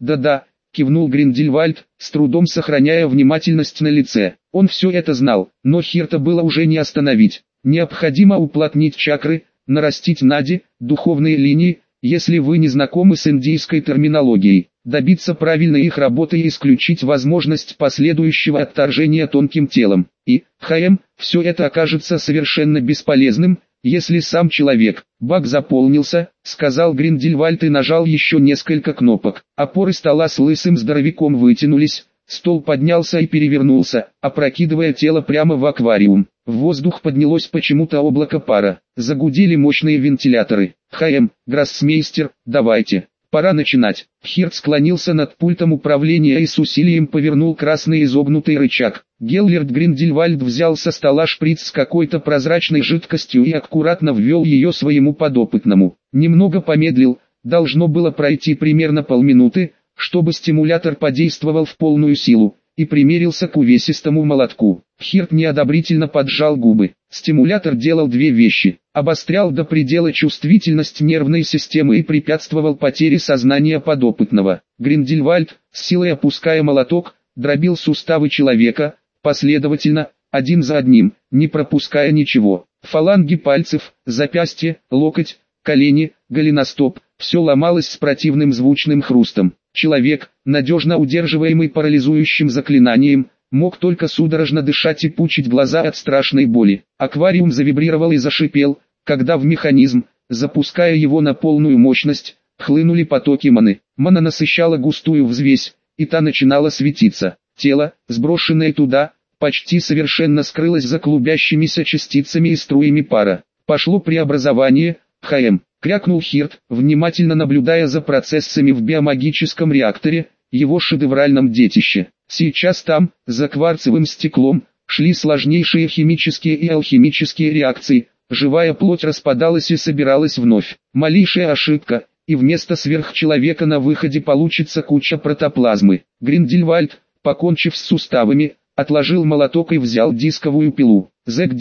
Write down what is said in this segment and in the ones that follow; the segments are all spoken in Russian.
«Да-да», — кивнул Гриндельвальд, с трудом сохраняя внимательность на лице. Он все это знал, но Хирта было уже не остановить. Необходимо уплотнить чакры, нарастить нади, духовные линии, если вы не знакомы с индийской терминологией, добиться правильной их работы и исключить возможность последующего отторжения тонким телом. И, все это окажется совершенно бесполезным, если сам человек. Бак заполнился, сказал Гриндельвальд и нажал еще несколько кнопок. Опоры стола с лысым здоровяком вытянулись, стол поднялся и перевернулся, опрокидывая тело прямо в аквариум. В воздух поднялось почему-то облако пара. Загудели мощные вентиляторы. Гроссмейстер, давайте. Пора начинать. Хирт склонился над пультом управления и с усилием повернул красный изогнутый рычаг. Геллерд Гриндельвальд взял со стола шприц с какой-то прозрачной жидкостью и аккуратно ввел ее своему подопытному. Немного помедлил, должно было пройти примерно полминуты, чтобы стимулятор подействовал в полную силу, и примерился к увесистому молотку. Хирт неодобрительно поджал губы. Стимулятор делал две вещи: обострял до предела чувствительность нервной системы и препятствовал потере сознания подопытного. Гриндельвальд, с силой опуская молоток, дробил суставы человека, последовательно, один за одним, не пропуская ничего. Фаланги пальцев, запястье, локоть, колени, голеностоп, все ломалось с противным звучным хрустом. Человек, надежно удерживаемый парализующим заклинанием, мог только судорожно дышать и пучить глаза от страшной боли. Аквариум завибрировал и зашипел, когда в механизм, запуская его на полную мощность, хлынули потоки маны. Мана насыщала густую взвесь, и та начинала светиться. Тело, сброшенное туда, почти совершенно скрылось за клубящимися частицами и струями пара. Пошло преобразование. Крякнул Хирт, внимательно наблюдая за процессами в биомагическом реакторе, его шедевральном детище. Сейчас там, за кварцевым стеклом, шли сложнейшие химические и алхимические реакции, живая плоть распадалась и собиралась вновь. Малейшая ошибка, и вместо сверхчеловека на выходе получится куча протоплазмы. Гриндельвальд, покончив с суставами, отложил молоток и взял дисковую пилу. Зэк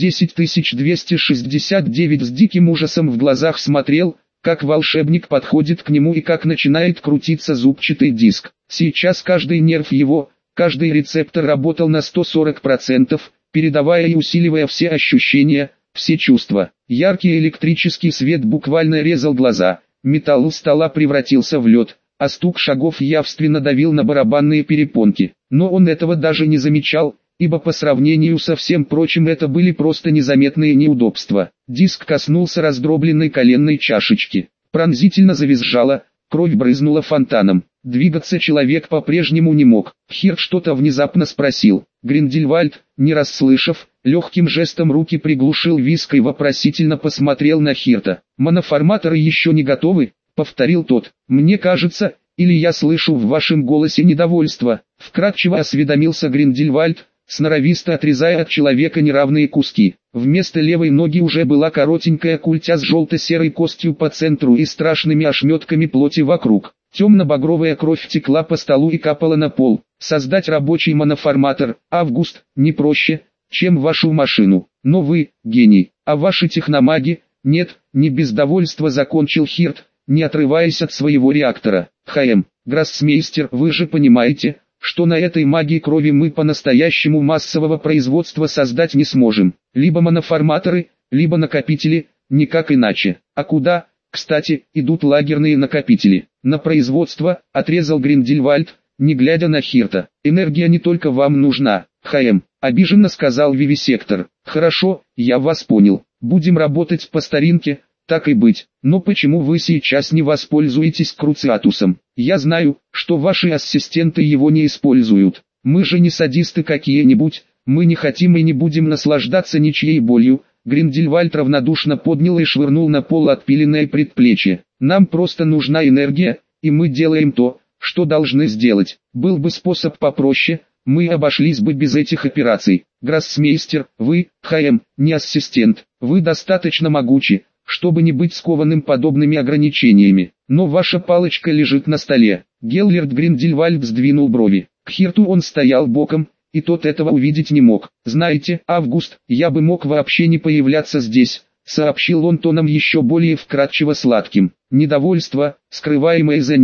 10269 с диким ужасом в глазах смотрел, как волшебник подходит к нему и как начинает крутиться зубчатый диск. Сейчас каждый нерв его, каждый рецептор работал на 140%, передавая и усиливая все ощущения, все чувства. Яркий электрический свет буквально резал глаза, металл стола превратился в лед, а стук шагов явственно давил на барабанные перепонки. Но он этого даже не замечал, ибо по сравнению со всем прочим это были просто незаметные неудобства. Диск коснулся раздробленной коленной чашечки. Пронзительно завизжало, кровь брызнула фонтаном. Двигаться человек по-прежнему не мог. Хирт что-то внезапно спросил. Гриндельвальд, не расслышав, легким жестом руки приглушил виск и вопросительно посмотрел на Хирта. «Моноформаторы еще не готовы?» — повторил тот. «Мне кажется, или я слышу в вашем голосе недовольство?» Вкратчиво осведомился Гриндельвальд, сноровисто отрезая от человека неравные куски. Вместо левой ноги уже была коротенькая культя с желто-серой костью по центру и страшными ошметками плоти вокруг. Темно-багровая кровь текла по столу и капала на пол. Создать рабочий моноформатор, Август, не проще, чем вашу машину. Но вы, гений, а ваши техномаги, нет, не без довольства закончил Хирт, не отрываясь от своего реактора. Гроссмейстер, вы же понимаете, что на этой магии крови мы по-настоящему массового производства создать не сможем. Либо моноформаторы, либо накопители, никак иначе. А куда, кстати, идут лагерные накопители? На производство, отрезал Гриндельвальд, не глядя на Хирта. Энергия не только вам нужна, обиженно сказал Вивисектор. Хорошо, я вас понял. Будем работать по старинке, так и быть. Но почему вы сейчас не воспользуетесь Круциатусом? Я знаю, что ваши ассистенты его не используют. Мы же не садисты какие-нибудь, мы не хотим и не будем наслаждаться ничьей болью. Гриндельвальд равнодушно поднял и швырнул на пол отпиленное предплечье. Нам просто нужна энергия, и мы делаем то, что должны сделать. Был бы способ попроще, мы обошлись бы без этих операций. Гроссмейстер, вы, не ассистент, вы достаточно могучи, чтобы не быть скованным подобными ограничениями. Но ваша палочка лежит на столе. Геллерд Гриндельвальд сдвинул брови. К Хирту он стоял боком, и тот этого увидеть не мог. «Знаете, Август, я бы мог вообще не появляться здесь», сообщил он тоном еще более вкрадчиво сладким. Недовольство, скрываемое за ним,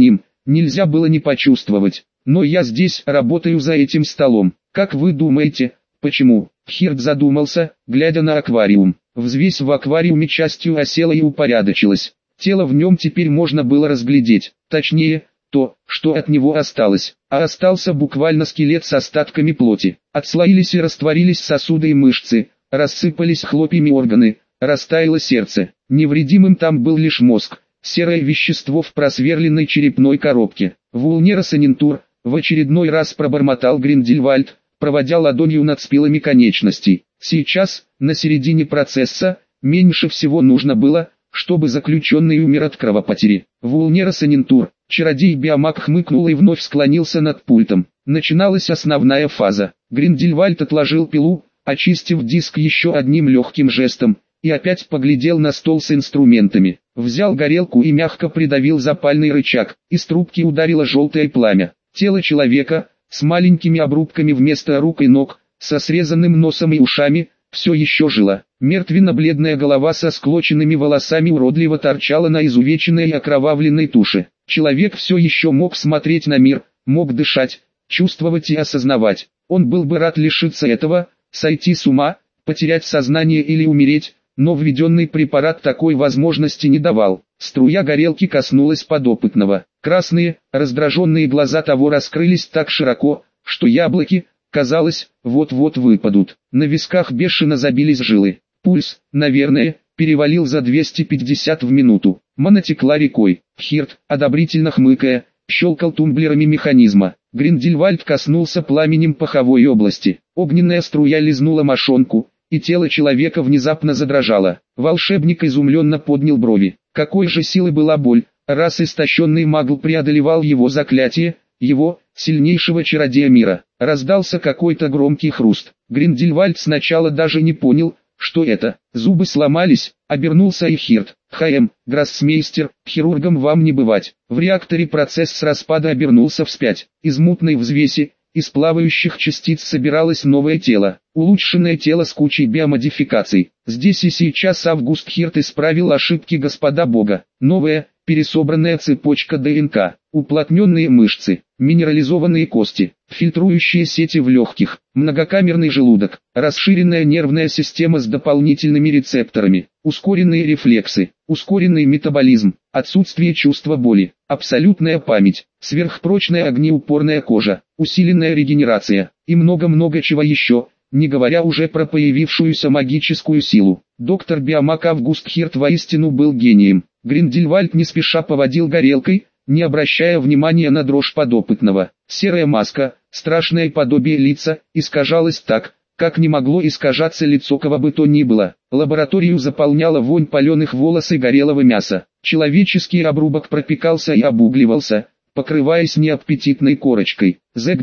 нельзя было не почувствовать. Но я здесь работаю за этим столом. Как вы думаете, почему? Хирт задумался, глядя на аквариум. Взвесь в аквариуме частью осела и упорядочилась. Тело в нем теперь можно было разглядеть. Точнее, то, что от него осталось. А остался буквально скелет с остатками плоти. Отслоились и растворились сосуды и мышцы, рассыпались хлопьями органы, растаяло сердце. Невредимым там был лишь мозг, серое вещество в просверленной черепной коробке. Вулнера Санинтур, в очередной раз пробормотал Гриндельвальд, проводя ладонью над спилами конечностей. Сейчас, на середине процесса, меньше всего нужно было, чтобы заключенный умер от кровопотери. Вулнера Санинтур, чародей Биомаг хмыкнул и вновь склонился над пультом. Начиналась основная фаза. Гриндельвальд отложил пилу, очистив диск еще одним легким жестом, и опять поглядел на стол с инструментами. Взял горелку и мягко придавил запальный рычаг. Из трубки ударило желтое пламя. Тело человека, с маленькими обрубками вместо рук и ног, со срезанным носом и ушами, все еще жило. Мертвенно-бледная голова со склоченными волосами уродливо торчала на изувеченной и окровавленной туше. Человек все еще мог смотреть на мир, мог дышать, чувствовать и осознавать. Он был бы рад лишиться этого, сойти с ума, потерять сознание или умереть, но введенный препарат такой возможности не давал. Струя горелки коснулась подопытного. Красные, раздраженные глаза того раскрылись так широко, что яблоки, казалось, вот-вот выпадут. На висках бешено забились жилы. Пульс, наверное, перевалил за 250 в минуту. Мана текла рекой. Хирт, одобрительно хмыкая, щелкал тумблерами механизма. Гриндельвальд коснулся пламенем паховой области. Огненная струя лизнула мошонку, и тело человека внезапно задрожало. Волшебник изумленно поднял брови. Какой же силы была боль, раз истощенный магл преодолевал его заклятие, его, сильнейшего чародея мира. Раздался какой-то громкий хруст. Гриндельвальд сначала даже не понял, что это. Зубы сломались, обернулся и Хирт. «ХМ, гроссмейстер, хирургом вам не бывать». В реакторе процесс распада обернулся вспять. Из мутной взвеси, из плавающих частиц собиралось новое тело. Улучшенное тело с кучей биомодификаций. Здесь и сейчас Август Хирт исправил ошибки господа Бога. Новая, пересобранная цепочка ДНК, уплотненные мышцы, минерализованные кости, фильтрующие сети в легких, многокамерный желудок, расширенная нервная система с дополнительными рецепторами, ускоренные рефлексы, ускоренный метаболизм, отсутствие чувства боли, абсолютная память, сверхпрочная огнеупорная кожа, усиленная регенерация и много-много чего еще, не говоря уже про появившуюся магическую силу. Доктор Биомаг Август Хирт воистину был гением. Гриндельвальд не спеша поводил горелкой, не обращая внимания на дрожь подопытного. Серая маска, страшное подобие лица, искажалась так, как не могло искажаться лицо кого бы то ни было. Лабораторию заполняла вонь паленых волос и горелого мяса. Человеческий обрубок пропекался и обугливался, покрываясь неаппетитной корочкой. Зэк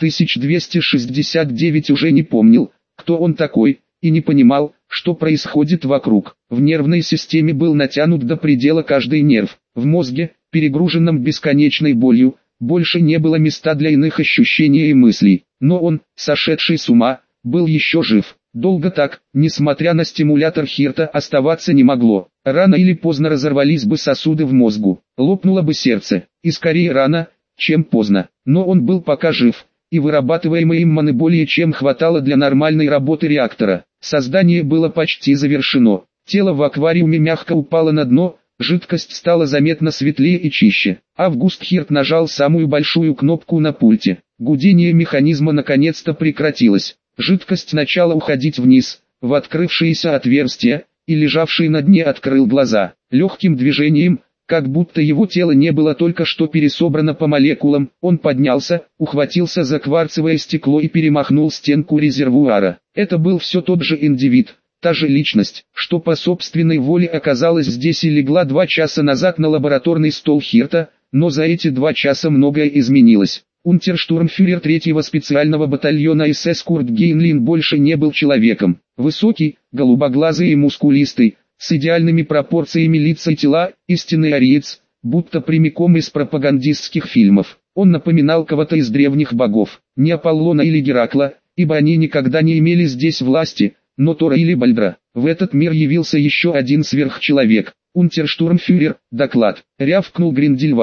10269 уже не помнил, кто он такой, и не понимал, что происходит вокруг. В нервной системе был натянут до предела каждый нерв. В мозге, перегруженном бесконечной болью, больше не было места для иных ощущений и мыслей. Но он, сошедший с ума, был еще жив. Долго так, несмотря на стимулятор Хирта, оставаться не могло. Рано или поздно разорвались бы сосуды в мозгу, лопнуло бы сердце, и скорее рано, чем поздно. Но он был пока жив, и вырабатываемой им маны более чем хватало для нормальной работы реактора. Создание было почти завершено. Тело в аквариуме мягко упало на дно, жидкость стала заметно светлее и чище. Август Хирт нажал самую большую кнопку на пульте. Гудение механизма наконец-то прекратилось. Жидкость начала уходить вниз, в открывшееся отверстие, и лежавший на дне открыл глаза. Легким движением, как будто его тело не было только что пересобрано по молекулам, он поднялся, ухватился за кварцевое стекло и перемахнул стенку резервуара. Это был все тот же индивид, та же личность, что по собственной воле оказалась здесь и легла 2 часа назад на лабораторный стол Хирта, но за эти 2 часа многое изменилось. Унтерштурмфюрер 3-го специального батальона СС Курт Гейнлин больше не был человеком. Высокий, голубоглазый и мускулистый, с идеальными пропорциями лица и тела, истинный ариец, будто прямиком из пропагандистских фильмов. Он напоминал кого-то из древних богов, не Аполлона или Геракла, ибо они никогда не имели здесь власти, но Тора или Бальдра. В этот мир явился еще один сверхчеловек. Унтерштурмфюрер, доклад, рявкнул Гриндельвальд,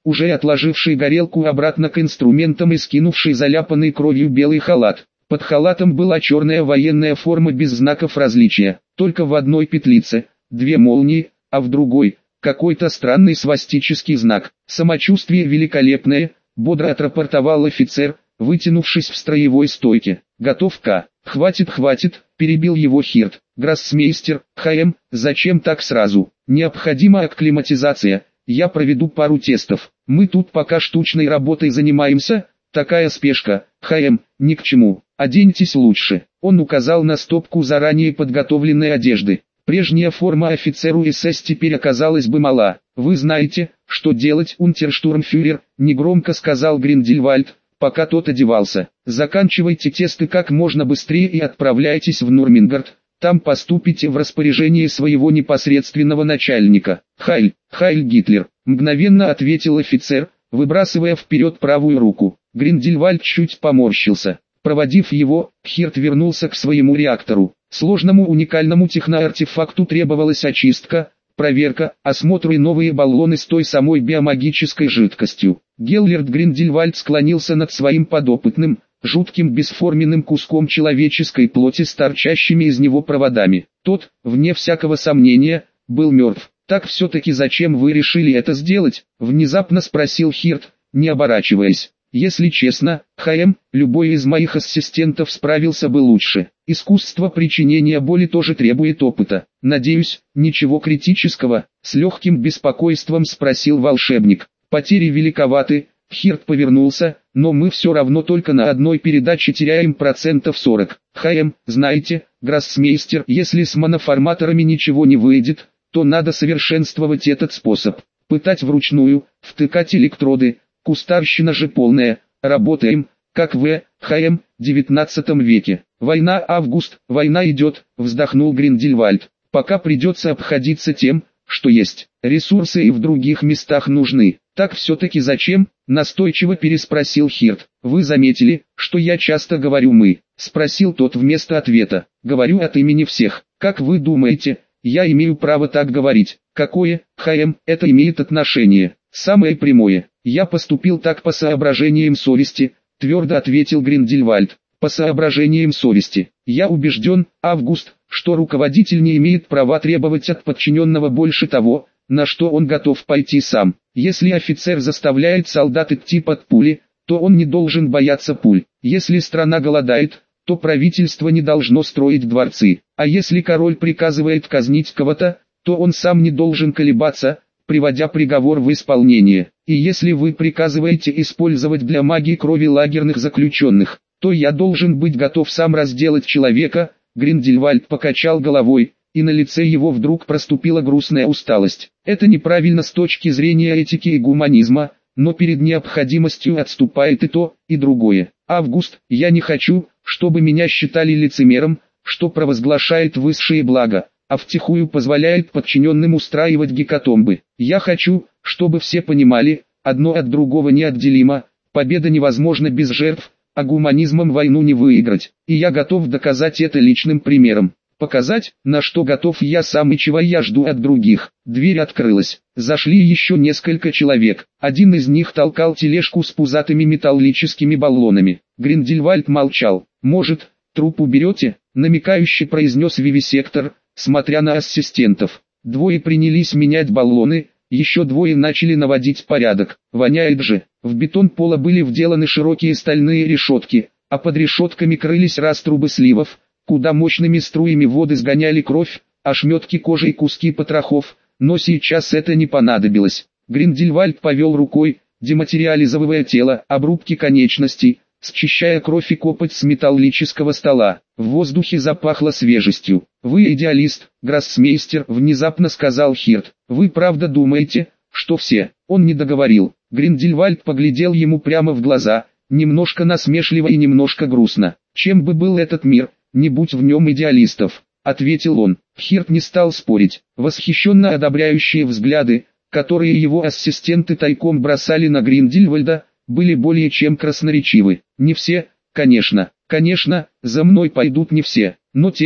уже отложивший горелку обратно к инструментам и скинувший заляпанный кровью белый халат. Под халатом была черная военная форма без знаков различия, только в одной петлице, 2 молнии, а в другой – какой-то странный свастический знак. «Самочувствие великолепное», – бодро отрапортовал офицер, вытянувшись в строевой стойке. «Готов к...» «Хватит, хватит», – перебил его Хирт. «Гроссмейстер, ХМ, зачем так сразу? Необходима акклиматизация, я проведу пару тестов. Мы тут пока штучной работой занимаемся, такая спешка, ХМ, ни к чему. Оденьтесь лучше». Он указал на стопку заранее подготовленной одежды. Прежняя форма офицеру СС теперь оказалась бы мала. «Вы знаете, что делать, унтерштурмфюрер», – негромко сказал Гриндельвальд, пока тот одевался. «Заканчивайте тесты как можно быстрее и отправляйтесь в Нурмингард. Там поступите в распоряжение своего непосредственного начальника». «Хайль, Хайль Гитлер», – мгновенно ответил офицер, выбрасывая вперед правую руку. Гриндельвальд чуть поморщился. Проводив его, Хирт вернулся к своему реактору. Сложному уникальному техноартефакту требовалась очистка, проверка, осмотр и новые баллоны с той самой биомагической жидкостью. Геллерд Гриндельвальд склонился над своим подопытным, жутким бесформенным куском человеческой плоти с торчащими из него проводами. Тот, вне всякого сомнения, был мертв. «Так все-таки зачем вы решили это сделать?» – внезапно спросил Хирт, не оборачиваясь. «Если честно, ХМ, любой из моих ассистентов справился бы лучше. Искусство причинения боли тоже требует опыта. Надеюсь, ничего критического?» – с легким беспокойством спросил волшебник. «Потери великоваты». Хирт повернулся, «но мы все равно только на одной передаче теряем 40%. ХМ, знаете, гроссмейстер, если с моноформаторами ничего не выйдет, то надо совершенствовать этот способ. Пытать вручную, втыкать электроды. Кустарщина же полная. Работаем, как в ХМ, 19 веке. Война, август, война идет», вздохнул Гриндельвальд. «Пока придется обходиться тем, что есть. Ресурсы и в других местах нужны». «Так все-таки зачем?» – настойчиво переспросил Хирт. «Вы заметили, что я часто говорю «мы»?» – спросил тот вместо ответа. «Говорю от имени всех. Как вы думаете, я имею право так говорить?» «Какое, ХМ, это имеет отношение?» «Самое прямое. Я поступил так по соображениям совести», – твердо ответил Гриндельвальд. «По соображениям совести. Я убежден, Август, что руководитель не имеет права требовать от подчиненного больше того, на что он готов пойти сам. Если офицер заставляет солдат идти под пули, то он не должен бояться пуль. Если страна голодает, то правительство не должно строить дворцы. А если король приказывает казнить кого-то, то он сам не должен колебаться, приводя приговор в исполнение. И если вы приказываете использовать для магии крови лагерных заключенных, то я должен быть готов сам разделать человека». Гриндельвальд покачал головой, и на лице его вдруг проступила грустная усталость. «Это неправильно с точки зрения этики и гуманизма, но перед необходимостью отступает и то, и другое. Август, я не хочу, чтобы меня считали лицемером, что провозглашает высшие блага, а втихую позволяет подчиненным устраивать гекатомбы. Я хочу, чтобы все понимали, одно от другого неотделимо, победа невозможна без жертв, а гуманизмом войну не выиграть. И я готов доказать это личным примером. Показать, на что готов я сам и чего я жду от других». Дверь открылась. Зашли еще несколько человек. Один из них толкал тележку с пузатыми металлическими баллонами. Гриндельвальд молчал. «Может, труп уберете?» – намекающе произнес вивисектор, смотря на ассистентов. Двое принялись менять баллоны, еще двое начали наводить порядок. «Воняет же». В бетон пола были вделаны широкие стальные решетки, а под решетками крылись раструбы сливов, куда мощными струями воды сгоняли кровь, ошметки кожи и куски потрохов, но сейчас это не понадобилось. Гриндельвальд повел рукой, дематериализовывая тело, обрубки конечностей, счищая кровь и копоть с металлического стола. В воздухе запахло свежестью. «Вы идеалист, гроссмейстер», — внезапно сказал Хирт. «Вы правда думаете, что все?» Он не договорил. Гриндельвальд поглядел ему прямо в глаза, немножко насмешливо и немножко грустно. «Чем бы был этот мир, не будь в нем идеалистов», — ответил он. Хирт не стал спорить. Восхищенно одобряющие взгляды, которые его ассистенты тайком бросали на Гриндельвальда, были более чем красноречивы. «Не все, конечно, за мной пойдут не все, но те,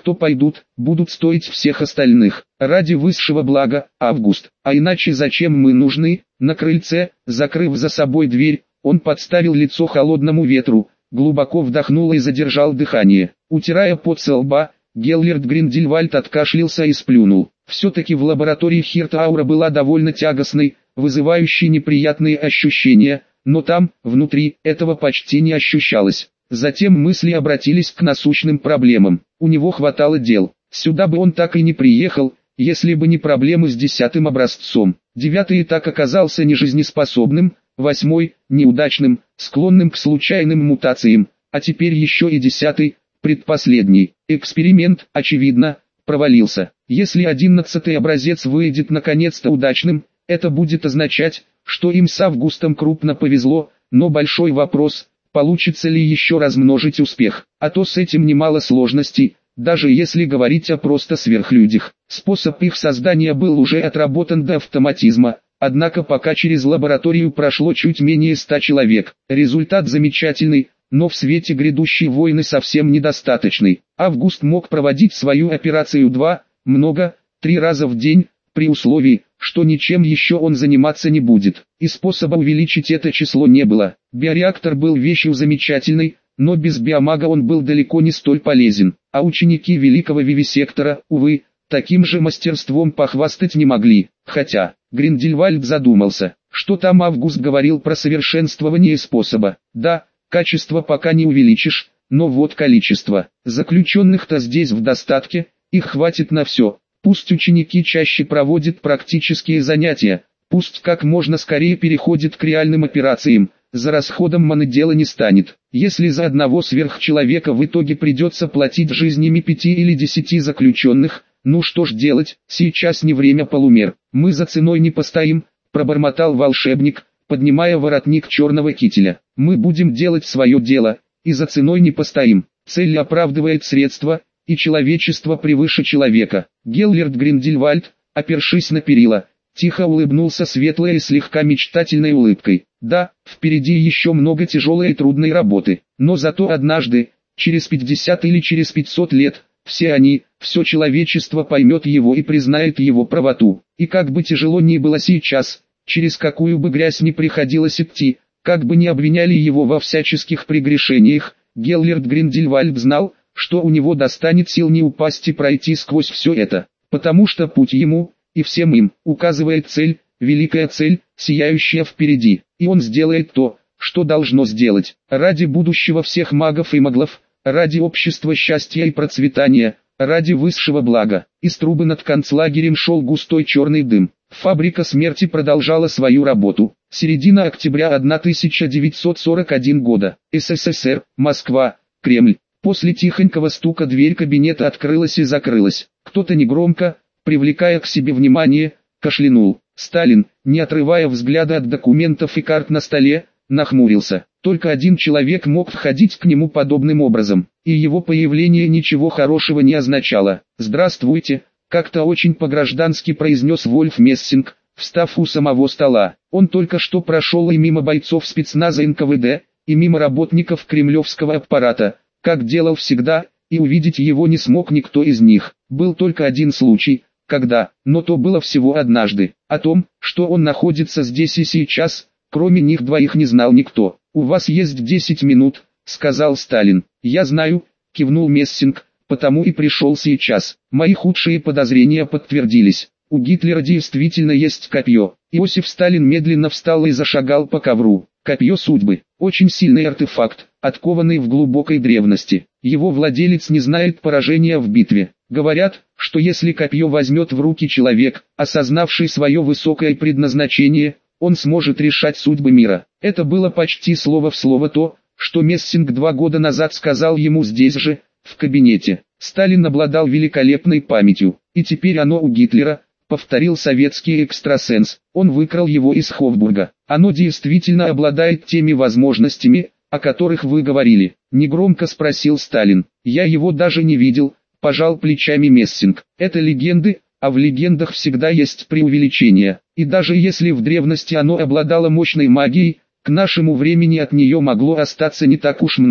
кто пойдут, будут стоить всех остальных. Ради высшего блага, Август. А иначе зачем мы нужны? На крыльце, закрыв за собой дверь, он подставил лицо холодному ветру, глубоко вдохнул и задержал дыхание. Утирая пот со лба, Геллерд Гриндельвальд откашлялся и сплюнул. Все-таки в лаборатории Хирта аура была довольно тягостной, вызывающей неприятные ощущения, но там, внутри, этого почти не ощущалось. Затем мысли обратились к насущным проблемам. У него хватало дел. Сюда бы он так и не приехал, если бы не проблемы с 10-м образцом. 9-й так оказался нежизнеспособным, 8-й – неудачным, склонным к случайным мутациям, а теперь еще и 10-й, предпоследний. Эксперимент, очевидно, провалился. Если 11-й образец выйдет наконец-то удачным, это будет означать, что им с Августом крупно повезло, но большой вопрос – получится ли еще размножить успех, а то с этим немало сложностей, даже если говорить о просто сверхлюдях. Способ их создания был уже отработан до автоматизма, однако пока через лабораторию прошло чуть менее 100 человек. Результат замечательный, но в свете грядущей войны совсем недостаточный. Август мог проводить свою операцию 3 раза в день, при условии, что ничем еще он заниматься не будет, и способа увеличить это число не было. Биореактор был вещью замечательной, но без биомага он был далеко не столь полезен, а ученики великого вивисектора, увы, таким же мастерством похвастать не могли, хотя, Гриндельвальд задумался, что там Август говорил про совершенствование способа. Да, качество пока не увеличишь, но вот количество. Заключенных-то здесь в достатке, их хватит на все. Пусть ученики чаще проводят практические занятия, пусть как можно скорее переходят к реальным операциям, за расходом маны дело не станет. Если за одного сверхчеловека в итоге придется платить жизнями 5 или 10 заключенных, ну что ж делать, сейчас не время полумер. Мы за ценой не постоим, пробормотал волшебник, поднимая воротник черного кителя. Мы будем делать свое дело, и за ценой не постоим. Цель оправдывает средства, и человечество превыше человека. Геллерд Гриндельвальд, опершись на перила, тихо улыбнулся светлой и слегка мечтательной улыбкой. Да, впереди еще много тяжелой и трудной работы, но зато однажды, через 50 или через 500 лет, все человечество поймет его и признает его правоту. И как бы тяжело ни было сейчас, через какую бы грязь ни приходилось идти, как бы ни обвиняли его во всяческих прегрешениях, Геллерд Гриндельвальд знал, что у него достанет сил не упасть и пройти сквозь все это, потому что путь ему, и всем им, указывает цель, великая цель, сияющая впереди, и он сделает то, что должно сделать, ради будущего всех магов и маглов, ради общества счастья и процветания, ради высшего блага. Из трубы над концлагерем шел густой черный дым. Фабрика смерти продолжала свою работу. Середина октября 1941 года. СССР, Москва, Кремль. После тихонького стука дверь кабинета открылась и закрылась. Кто-то негромко, привлекая к себе внимание, кашлянул. Сталин, не отрывая взгляда от документов и карт на столе, нахмурился. Только один человек мог входить к нему подобным образом, и его появление ничего хорошего не означало. «Здравствуйте», как-то очень по-граждански произнес Вольф Мессинг, встав у самого стола. Он только что прошел и мимо бойцов спецназа НКВД, и мимо работников кремлевского аппарата, как делал всегда, и увидеть его не смог никто из них. Был только один случай, когда, но то было всего однажды. О том, что он находится здесь и сейчас, кроме них двоих не знал никто. «У вас есть 10 минут», — сказал Сталин. «Я знаю», — кивнул Мессинг, — «потому и пришел сейчас». Мои худшие подозрения подтвердились. У Гитлера действительно есть копье. Иосиф Сталин медленно встал и зашагал по ковру. Копье судьбы. Очень сильный артефакт, откованный в глубокой древности. Его владелец не знает поражения в битве. Говорят, что если копье возьмет в руки человек, осознавший свое высокое предназначение, он сможет решать судьбы мира. Это было почти слово в слово то, что Мессинг 2 года назад сказал ему здесь же, в кабинете. Сталин обладал великолепной памятью, и теперь оно у Гитлера, повторил советский экстрасенс. Он выкрал его из Хофбурга. Оно действительно обладает теми возможностями, о которых вы говорили. Негромко спросил Сталин. Я его даже не видел, пожал плечами Мессинг. Это легенды, а в легендах всегда есть преувеличение. И даже если в древности оно обладало мощной магией, к нашему времени от нее могло остаться не так уж много.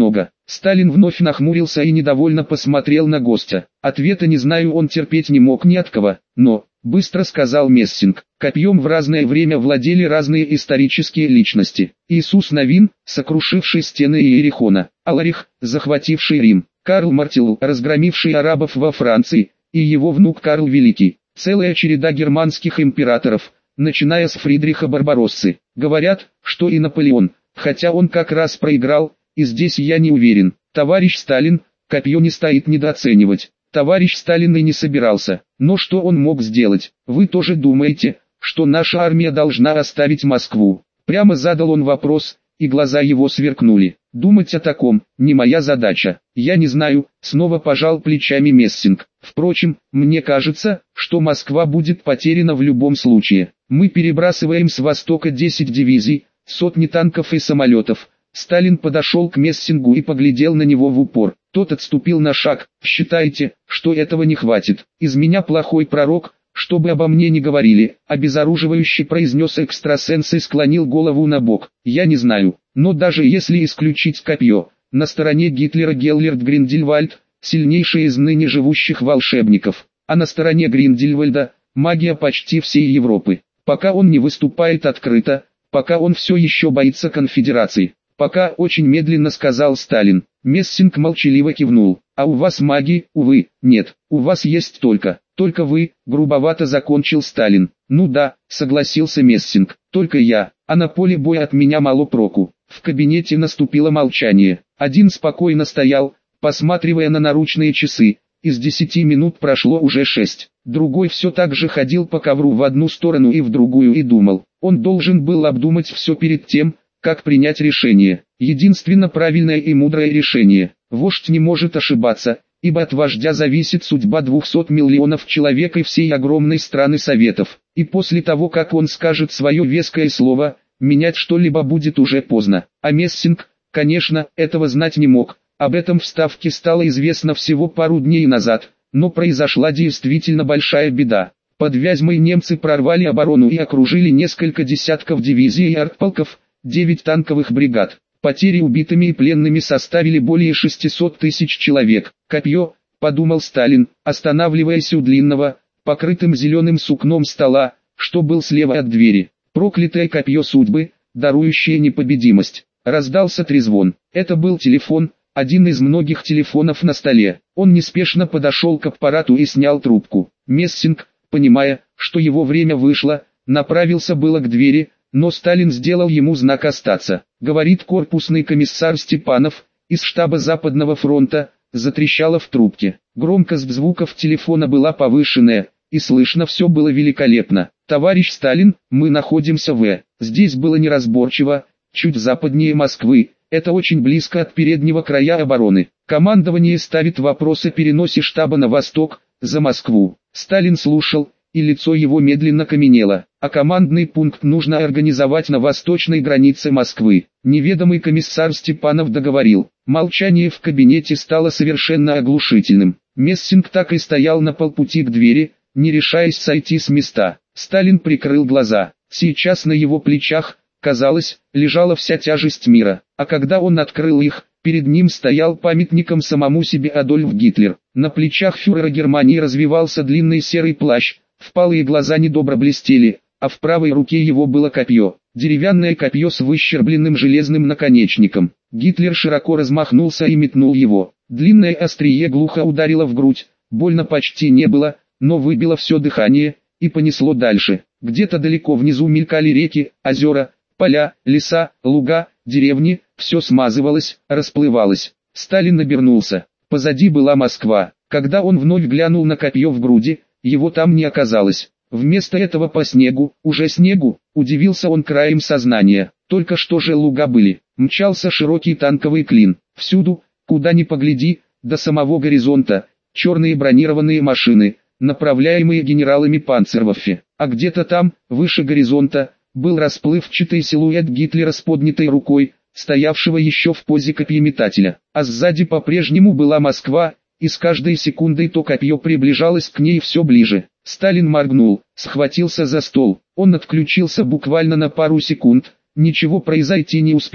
Сталин вновь нахмурился и недовольно посмотрел на гостя. Ответа не знаю, он терпеть не мог ни от кого, но, быстро сказал Мессинг, копьем в разное время владели разные исторические личности. Иисус Навин, сокрушивший стены Иерихона, Аларих, захвативший Рим, Карл Мартелл, разгромивший арабов во Франции, и его внук Карл Великий. Целая череда германских императоров, начиная с Фридриха Барбароссы. Говорят, что и Наполеон, хотя он как раз проиграл, и здесь я не уверен. Товарищ Сталин, копье не стоит недооценивать. Товарищ Сталин и не собирался. Но что он мог сделать? Вы тоже думаете, что наша армия должна оставить Москву? Прямо задал он вопрос, и глаза его сверкнули. Думать о таком, не моя задача. Я не знаю, снова пожал плечами Мессинг. Впрочем, мне кажется, что Москва будет потеряна в любом случае. Мы перебрасываем с востока 10 дивизий, сотни танков и самолетов. Сталин подошел к Мессингу и поглядел на него в упор. Тот отступил на шаг. Считаете, что этого не хватит? Из меня плохой пророк, чтобы обо мне не говорили, обезоруживающе произнес экстрасенс и склонил голову на бок. Я не знаю, но даже если исключить копье, на стороне Гитлера Геллерт Гриндельвальд, сильнейший из ныне живущих волшебников, а на стороне Гриндельвальда, магия почти всей Европы. Пока он не выступает открыто, пока он все еще боится конфедерации. Пока, очень медленно сказал Сталин. Мессинг молчаливо кивнул. А у вас маги, увы, нет, у вас есть только вы, грубовато закончил Сталин. Ну да, согласился Мессинг, только я, а на поле боя от меня мало проку. В кабинете наступило молчание. Один спокойно стоял, посматривая на наручные часы. Из 10 минут прошло уже 6. Другой все так же ходил по ковру в одну сторону и в другую и думал. Он должен был обдумать все перед тем, как принять решение. Единственно правильное и мудрое решение. Вождь не может ошибаться, ибо от вождя зависит судьба 200 миллионов человек и всей огромной страны Советов. И после того, как он скажет свое веское слово, менять что-либо будет уже поздно. А Мессинг, конечно, этого знать не мог. Об этом в Ставке стало известно всего пару дней назад, но произошла действительно большая беда. Под Вязьмой немцы прорвали оборону и окружили несколько десятков дивизий и артполков, 9 танковых бригад. Потери убитыми и пленными составили более 600 тысяч человек. Копье, подумал Сталин, останавливаясь у длинного, покрытым зеленым сукном стола, что был слева от двери. Проклятое копье судьбы, дарующее непобедимость. Раздался трезвон. Это был телефон, один из многих телефонов на столе. Он неспешно подошел к аппарату и снял трубку. Мессинг, понимая, что его время вышло, направился было к двери, но Сталин сделал ему знак остаться. Говорит корпусный комиссар Степанов, из штаба Западного фронта, затрещало в трубке. Громкость звуков телефона была повышенная, и слышно все было великолепно. Товарищ Сталин, мы находимся здесь было неразборчиво, чуть западнее Москвы, это очень близко от переднего края обороны. Командование ставит вопрос о переносе штаба на восток, за Москву. Сталин слушал, и лицо его медленно каменело. А командный пункт нужно организовать на восточной границе Москвы. Неведомый комиссар Степанов договорил. Молчание в кабинете стало совершенно оглушительным. Мессинг так и стоял на полпути к двери, не решаясь сойти с места. Сталин прикрыл глаза. Сейчас на его плечах, казалось, лежала вся тяжесть мира. А когда он открыл их, перед ним стоял памятником самому себе Адольф Гитлер. На плечах фюрера Германии развивался длинный серый плащ. Впалые глаза недобро блестели, а в правой руке его было копье. Деревянное копье с выщербленным железным наконечником. Гитлер широко размахнулся и метнул его. Длинное острие глухо ударило в грудь, больно почти не было, но выбило все дыхание, и понесло дальше. Где-то далеко внизу мелькали реки, озера, поля, леса, луга, деревни, все смазывалось, расплывалось. Сталин обернулся. Позади была Москва. Когда он вновь глянул на копье в груди, его там не оказалось. Вместо этого по снегу, уже снегу, удивился он краем сознания. Только что же луга были. Мчался широкий танковый клин. Всюду, куда ни погляди, до самого горизонта, черные бронированные машины, направляемые генералами Панцерваффе. А где-то там, выше горизонта, был расплывчатый силуэт Гитлера с поднятой рукой, стоявшего еще в позе копьеметателя. А сзади по-прежнему была Москва, и с каждой секундой то копье приближалось к ней все ближе. Сталин моргнул, схватился за стол. Он отключился буквально на пару секунд, ничего произойти не успело.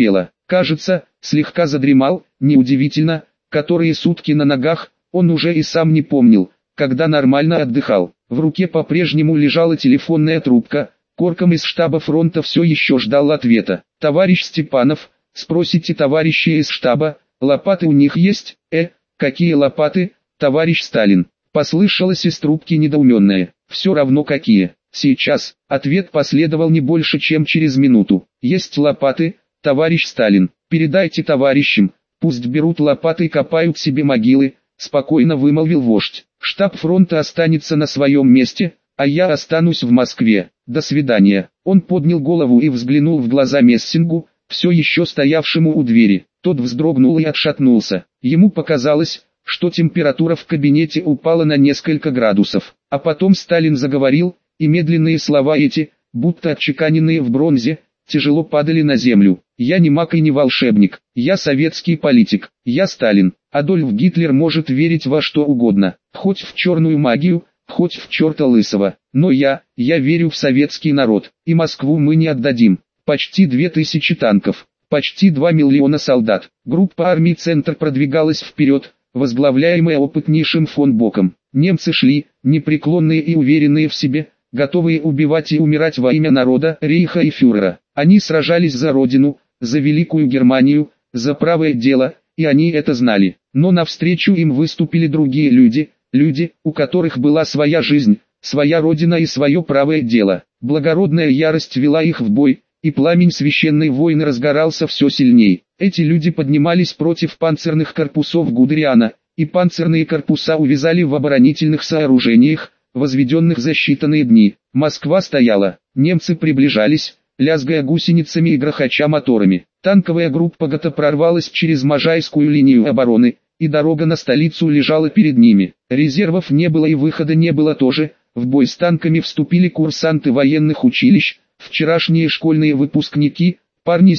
Кажется, слегка задремал, неудивительно, которые сутки на ногах, он уже и сам не помнил, когда нормально отдыхал. В руке по-прежнему лежала телефонная трубка, Корком из штаба фронта все еще ждал ответа. «Товарищ Степанов, спросите товарища из штаба, лопаты у них есть?» Какие лопаты, товарищ Сталин?» Послышалось из трубки недоуменное. «Все равно какие. Сейчас». Ответ последовал не больше, чем через минуту. «Есть лопаты, товарищ Сталин. Передайте товарищам, пусть берут лопаты и копают себе могилы», спокойно вымолвил вождь. «Штаб фронта останется на своем месте, а я останусь в Москве. До свидания». Он поднял голову и взглянул в глаза Мессингу, все еще стоявшему у двери. Тот вздрогнул и отшатнулся. Ему показалось, что температура в кабинете упала на несколько градусов. А потом Сталин заговорил, и медленные слова эти, будто отчеканенные в бронзе, тяжело падали на землю. «Я не маг и не волшебник, я советский политик, я Сталин. Адольф Гитлер может верить во что угодно, хоть в черную магию, хоть в черта лысого. Но я верю в советский народ, и Москву мы не отдадим. Почти 2000 танков, почти 2 миллиона солдат». Группа армий «Центр» продвигалась вперед, возглавляемая опытнейшим фон Боком. Немцы шли, непреклонные и уверенные в себе, готовые убивать и умирать во имя народа, рейха и фюрера. Они сражались за родину, за Великую Германию, за правое дело, и они это знали. Но навстречу им выступили другие люди, у которых была своя жизнь, своя родина и свое правое дело. Благородная ярость вела их в бой, и пламень священной войны разгорался все сильней. Эти люди поднимались против панцирных корпусов Гудериана, и панцирные корпуса увязали в оборонительных сооружениях, возведенных за считанные дни. Москва стояла, немцы приближались, лязгая гусеницами и грохоча моторами. Танковая группа ГАТА прорвалась через Можайскую линию обороны, и дорога на столицу лежала перед ними. Резервов не было и выхода не было тоже. В бой с танками вступили курсанты военных училищ, вчерашние школьные выпускники, парни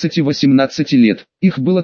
17-18 лет. Их было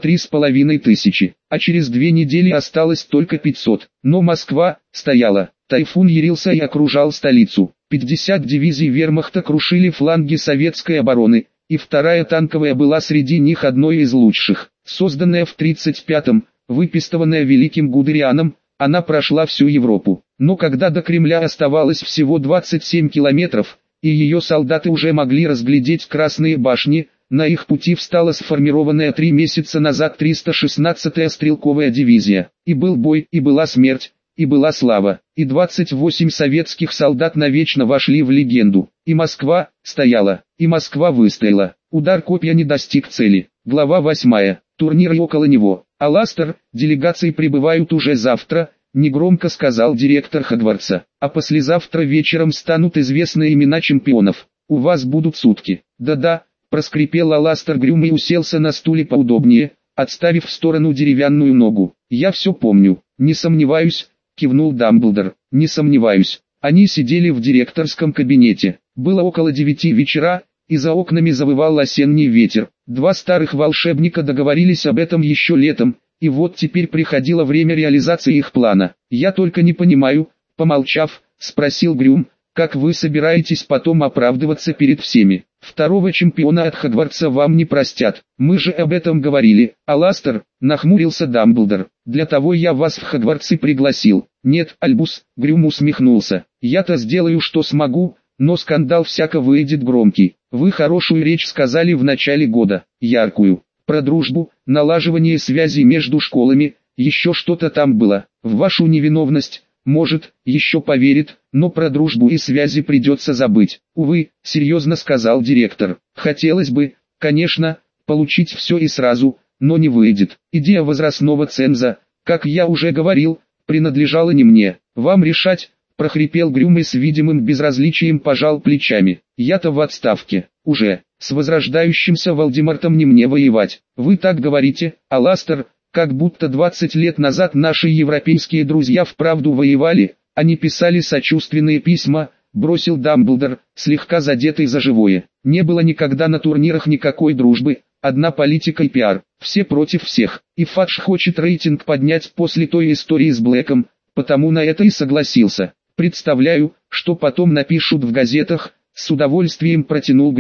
3500, а через 2 недели осталось только 500. Но Москва стояла. Тайфун ярился и окружал столицу. 50 дивизий вермахта крушили фланги советской обороны, и вторая танковая была среди них одной из лучших. Созданная в 1935-м, выпистованная Великим Гудерианом, она прошла всю Европу. Но когда до Кремля оставалось всего 27 километров, и ее солдаты уже могли разглядеть красные башни, на их пути встала сформированная 3 месяца назад 316-я стрелковая дивизия. И был бой, и была смерть, и была слава, и 28 советских солдат навечно вошли в легенду. И Москва стояла, и Москва выстояла. Удар копья не достиг цели. Глава 8. Турнир и около него. «Аластер, делегации прибывают уже завтра», негромко сказал директор Хогвартса. «А послезавтра вечером станут известны имена чемпионов. У вас будут сутки». «Да-да», проскрипел Аластер Грюм и уселся на стуле поудобнее, отставив в сторону деревянную ногу. «Я все помню». «Не сомневаюсь», кивнул Дамблдор. «Не сомневаюсь». Они сидели в директорском кабинете. Было около 9 вечера, и за окнами завывал осенний ветер. 2 старых волшебника договорились об этом еще летом, и вот теперь приходило время реализации их плана. «Я только не понимаю», помолчав, спросил Грюм, «как вы собираетесь потом оправдываться перед всеми? Второго чемпиона от Хогвартса вам не простят. Мы же об этом говорили». «Аластер», нахмурился Дамблдор, «для того я вас в Хогвартсы пригласил». «Нет, Альбус», Грюм усмехнулся, «я-то сделаю что смогу, но скандал всяко выйдет громкий. Вы хорошую речь сказали в начале года, яркую, про дружбу, налаживание связей между школами, еще что-то там было. В вашу невиновность, может, еще поверит, но про дружбу и связи придется забыть». «Увы», серьезно сказал директор, «хотелось бы, конечно, получить все и сразу, но не выйдет. Идея возрастного ценза, как я уже говорил, принадлежала не мне. Вам решать», прохрипел Грюм и с видимым безразличием пожал плечами. «Я-то в отставке, уже, с возрождающимся Волдемортом не мне воевать». «Вы так говорите, Аластер, как будто 20 лет назад наши европейские друзья вправду воевали, они писали сочувственные письма», бросил Дамблдор, слегка задетый за живое. «Не было никогда на турнирах никакой дружбы, одна политика и пиар, все против всех, и Фадж хочет рейтинг поднять после той истории с Блэком, потому на это и согласился. Представляю, что потом напишут в газетах», с удовольствием протянул Грюм.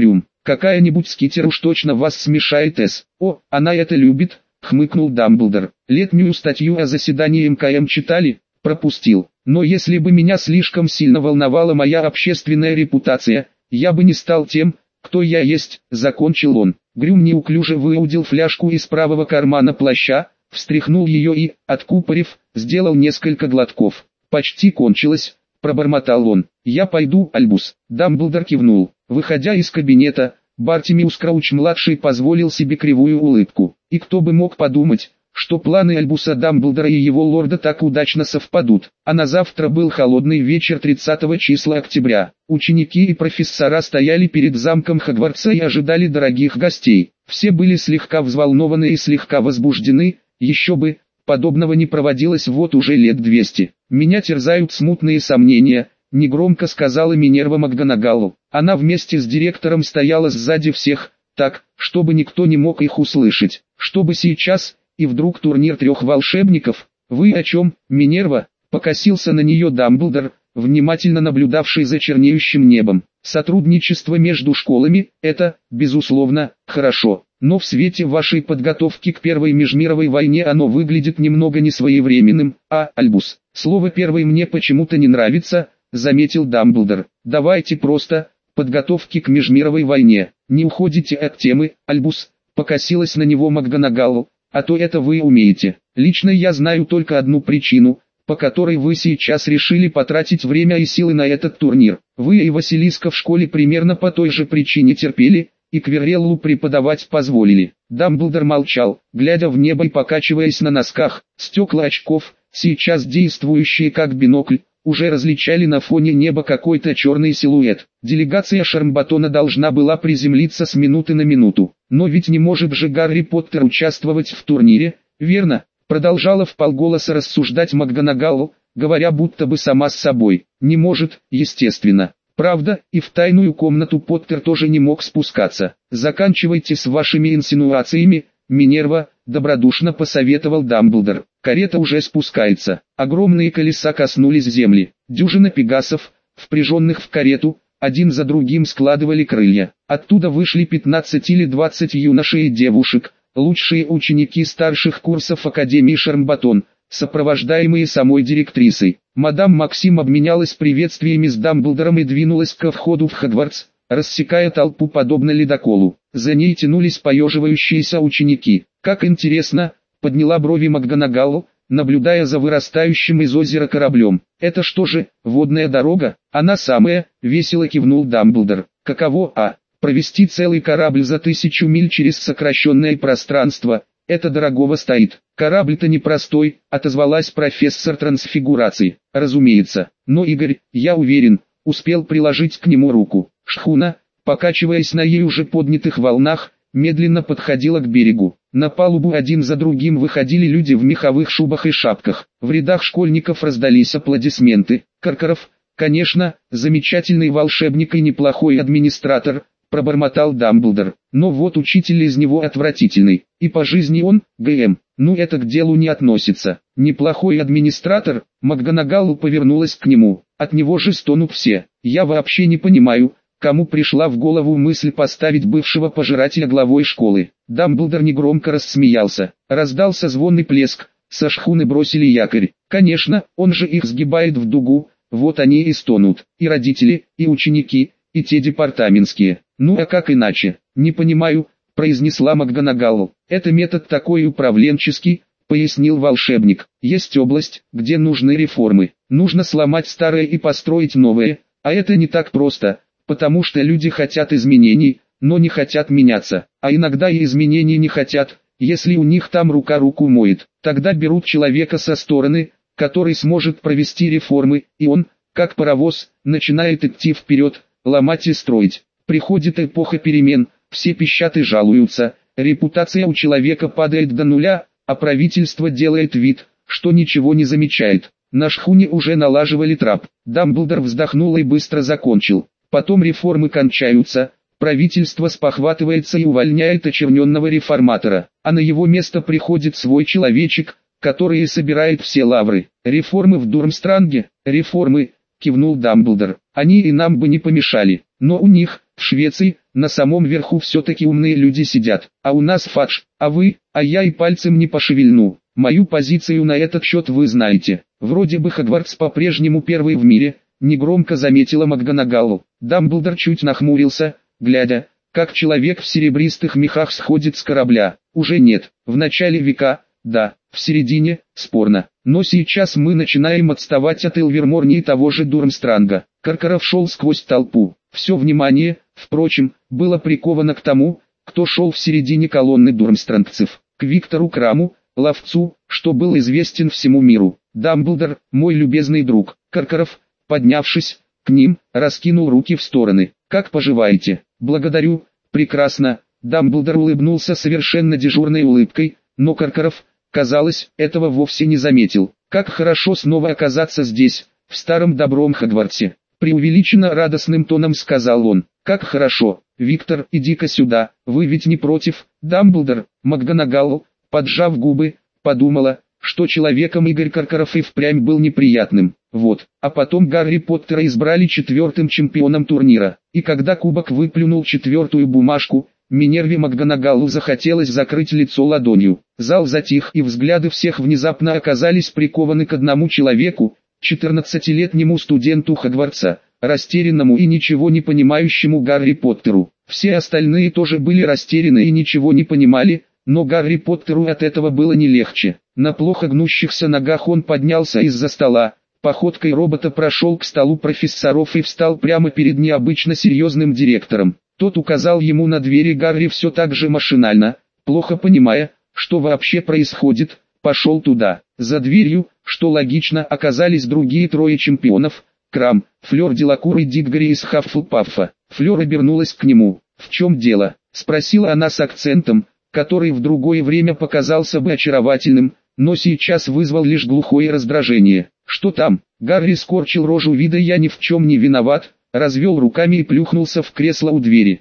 Какая-нибудь скитер уж точно вас смешает О, она это любит, хмыкнул Дамблдор. Летнюю статью о заседании МКМ читали? Пропустил. Но если бы меня слишком сильно волновала моя общественная репутация, я бы не стал тем, кто я есть, закончил он. Грюм неуклюже выудил фляжку из правого кармана плаща, встряхнул ее и, откупорив, сделал несколько глотков. «Почти кончилось», — пробормотал он. «Я пойду, Альбус». Дамблдор кивнул. Выходя из кабинета, Бартимиус Крауч-младший позволил себе кривую улыбку. И кто бы мог подумать, что планы Альбуса Дамблдора и его лорда так удачно совпадут. А на завтра был холодный вечер 30 числа октября. Ученики и профессора стояли перед замком Хогвартса и ожидали дорогих гостей. Все были слегка взволнованы и слегка возбуждены, еще бы, подобного не проводилось вот уже лет 200. «Меня терзают смутные сомнения», — негромко сказала Минерва МакГонагалл. Она вместе с директором стояла сзади всех, так, чтобы никто не мог их услышать. «Чтобы сейчас, и вдруг турнир 3 волшебников? Вы о чем, Минерва?» — покосился на нее Дамблдор, внимательно наблюдавший за чернеющим небом. «Сотрудничество между школами — это, безусловно, хорошо. Но в свете вашей подготовки к Первой межмировой войне оно выглядит немного несвоевременным. Альбус, слово «первый» мне почему-то не нравится», — заметил Дамблдор. «Давайте просто подготовки к межмировой войне. Не уходите от темы, Альбус», — покосилась на него МакГонагалл, «а то это вы умеете. Лично я знаю только одну причину, по которой вы сейчас решили потратить время и силы на этот турнир. Вы и Василиска в школе примерно по той же причине терпели, и Квирреллу преподавать позволили». Дамблдор молчал, глядя в небо и покачиваясь на носках. Стекла очков, сейчас действующие как бинокль, уже различали на фоне неба какой-то черный силуэт. Делегация Шармбатона должна была приземлиться с минуты на минуту. «Но ведь не может же Гарри Поттер участвовать в турнире, верно?» Продолжала вполголоса рассуждать МакГонагалл, говоря будто бы сама с собой. «Не может, естественно. Правда, и в тайную комнату Поттер тоже не мог спускаться. Заканчивайте с вашими инсинуациями, Минерва», — добродушно посоветовал Дамблдор. «Карета уже спускается». Огромные колеса коснулись земли. Дюжина пегасов, впряженных в карету, один за другим складывали крылья. Оттуда вышли 15 или 20 юношей и девушек, лучшие ученики старших курсов Академии Шармбатон, сопровождаемые самой директрисой. Мадам Максим обменялась приветствиями с Дамблдором и двинулась ко входу в Хогвартс, рассекая толпу подобно ледоколу. За ней тянулись поеживающиеся ученики. «Как интересно», — подняла брови МакГонагалл, наблюдая за вырастающим из озера кораблем. «Это что же, водная дорога?» «Она самая», — весело кивнул Дамблдор. «Каково, провести целый корабль за 1000 миль через сокращенное пространство? Это дорогого стоит». «Корабль-то непростой», — отозвалась профессор трансфигурации. «Разумеется, но Игорь, я уверен, успел приложить к нему руку». Шхуна, покачиваясь на ей уже поднятых волнах, медленно подходила к берегу. На палубу один за другим выходили люди в меховых шубах и шапках. В рядах школьников раздались аплодисменты. «Каркаров, конечно, замечательный волшебник и неплохой администратор», — пробормотал Дамблдор. «Но вот учитель из него отвратительный. И по жизни он, ГМ, ну это к делу не относится». «Неплохой администратор», — МакГонагалл повернулась к нему. «От него же стонут все. Я вообще не понимаю, кому пришла в голову мысль поставить бывшего пожирателя главой школы». Дамблдор негромко рассмеялся. Раздался звонный плеск, со шхуны бросили якорь. «Конечно, он же их сгибает в дугу, вот они и стонут. И родители, и ученики, и те департаментские. Ну а как иначе?» «Не понимаю», — произнесла МакГонагалл. «Это метод такой управленческий», — пояснил волшебник. «Есть область, где нужны реформы. Нужно сломать старое и построить новое, а это не так просто, потому что люди хотят изменений, но не хотят меняться, а иногда и изменений не хотят, если у них там рука руку моет. Тогда берут человека со стороны, который сможет провести реформы, и он, как паровоз, начинает идти вперед, ломать и строить. Приходит эпоха перемен, все пищат и жалуются, репутация у человека падает до нуля, а правительство делает вид, что ничего не замечает. На шхуне уже налаживали трап». Дамблдор вздохнул и быстро закончил. «Потом реформы кончаются, правительство спохватывается и увольняет очерненного реформатора, а на его место приходит свой человечек, который и собирает все лавры. Реформы в Дурмстранге, реформы», — кивнул Дамблдор. «Они и нам бы не помешали, но у них, в Швеции, на самом верху все-таки умные люди сидят, а у нас фадж, а вы, а я и пальцем не пошевельну. Мою позицию на этот счет вы знаете. Вроде бы Хогвартс по-прежнему первый в мире, негромко заметила МакГонагал. Дамблдор чуть нахмурился, глядя, как человек в серебристых мехах сходит с корабля. Уже нет, в начале века, да, в середине, спорно. Но сейчас мы начинаем отставать от Илверморни и того же Дурмстранга. Каркаров шел сквозь толпу. Все внимание, впрочем, было приковано к тому, кто шел в середине колонны дурмстрангцев, к Виктору Краму, ловцу, что был известен всему миру. Дамблдор, мой любезный друг. Каркаров, поднявшись к ним, раскинул руки в стороны. Как поживаете? Благодарю, прекрасно. Дамблдор улыбнулся совершенно дежурной улыбкой, но Каркаров, казалось, этого вовсе не заметил. Как хорошо снова оказаться здесь, в старом добром Хогвартсе. Преувеличенно радостным тоном сказал он. Как хорошо. Виктор, иди-ка сюда, вы ведь не против? Дамблдор, МакГонагал, поджав губы, подумала, что человеком Игорь Каркаров и впрямь был неприятным. Вот, а потом Гарри Поттера избрали 4-м чемпионом турнира. И когда кубок выплюнул 4-ю бумажку, Минерве МакГонагалу захотелось закрыть лицо ладонью. Зал затих, и взгляды всех внезапно оказались прикованы к одному человеку, 14-летнему студенту Хогвартса, растерянному и ничего не понимающему Гарри Поттеру. Все остальные тоже были растеряны и ничего не понимали, но Гарри Поттеру от этого было не легче. На плохо гнущихся ногах он поднялся из-за стола, походкой робота прошел к столу профессоров и встал прямо перед необычно серьезным директором. Тот указал ему на двери. Гарри все так же машинально, плохо понимая, что вообще происходит, пошел туда. За дверью, что логично, оказались другие трое чемпионов: Крам, Флёр Делакур и Диггори из Хаффлпаффа. Флёр обернулась к нему. «В чем дело?» — спросила она с акцентом, который в другое время показался бы очаровательным, но сейчас вызвал лишь глухое раздражение. «Что там?» Гарри скорчил рожу вида «я ни в чем не виноват», развел руками и плюхнулся в кресло у двери.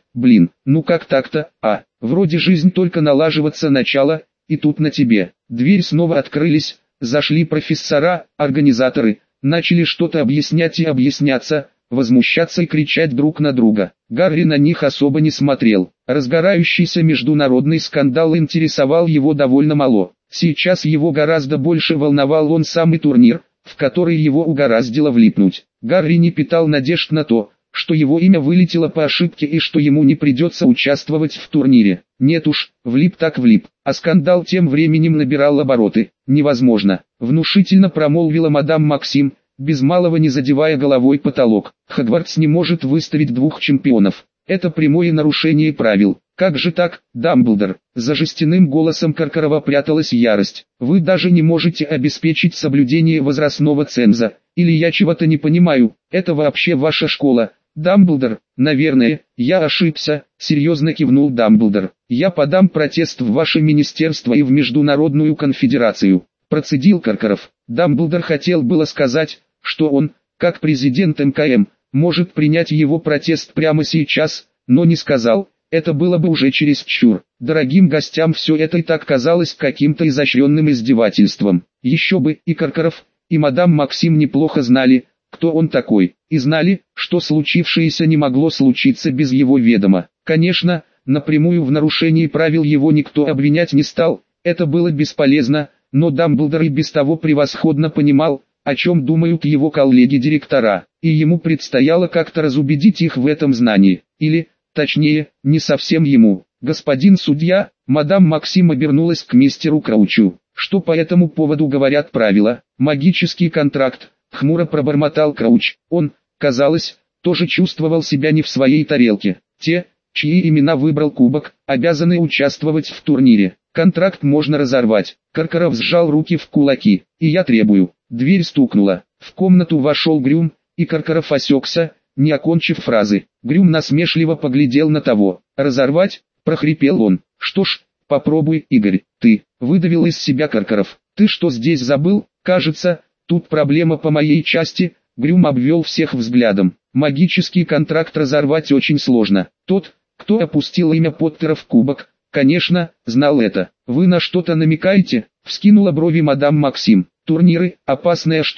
Ну как так-то, вроде жизнь только налаживаться начала, и тут на тебе». Дверь снова открылись, зашли профессора, организаторы, начали что-то объяснять и объясняться, возмущаться и кричать друг на друга. Гарри на них особо не смотрел. Разгорающийся международный скандал интересовал его довольно мало. Сейчас его гораздо больше волновал он самый турнир, в который его угораздило влипнуть. Гарри не питал надежд на то, что его имя вылетело по ошибке и что ему не придется участвовать в турнире. Нет уж, влип так влип. А скандал тем временем набирал обороты. «Невозможно», — внушительно промолвила мадам Максим, без малого не задевая головой потолок. «Хогвартс не может выставить 2 чемпионов. Это прямое нарушение правил». «Как же так, Дамблдор?» За жестяным голосом Каркарова пряталась ярость. «Вы даже не можете обеспечить соблюдение возрастного ценза. Или я чего-то не понимаю, это вообще ваша школа?» «Дамблдор, наверное, я ошибся», — серьезно кивнул Дамблдор. «Я подам протест в ваше министерство и в Международную конфедерацию», — процедил Каркаров. Дамблдор хотел было сказать, что он, как президент МКМ, может принять его протест прямо сейчас, но не сказал. Это было бы уже чересчур. Дорогим гостям все это и так казалось каким-то изощренным издевательством. Еще бы, и Каркаров, и мадам Максим неплохо знали, кто он такой, и знали, что случившееся не могло случиться без его ведома. Конечно, напрямую в нарушении правил его никто обвинять не стал, это было бесполезно, но Дамблдор и без того превосходно понимал, о чем думают его коллеги-директора, и ему предстояло как-то разубедить их в этом знании, или, точнее, не совсем ему. «Господин судья», мадам Максим обернулась к мистеру Краучу. «Что по этому поводу говорят правила?» «Магический контракт», хмуро пробормотал Крауч. Он, казалось, тоже чувствовал себя не в своей тарелке. Те, чьи имена выбрал кубок, обязаны участвовать в турнире. Контракт можно разорвать. Каркаров сжал руки в кулаки. «И я требую». Дверь стукнула. В комнату вошел Грюм, и Каркаров осекся, не окончив фразы. Грюм насмешливо поглядел на того. «Разорвать?» — прохрипел он. «Что ж, попробуй, Игорь, ты», — выдавил из себя Каркаров. «Ты что здесь забыл? Кажется, тут проблема по моей части». Грюм обвел всех взглядом. «Магический контракт разорвать очень сложно. Тот, кто опустил имя Поттера в кубок, конечно, знал это». «Вы на что-то намекаете?» — вскинула брови мадам Максим. «Турниры — опасная штука»,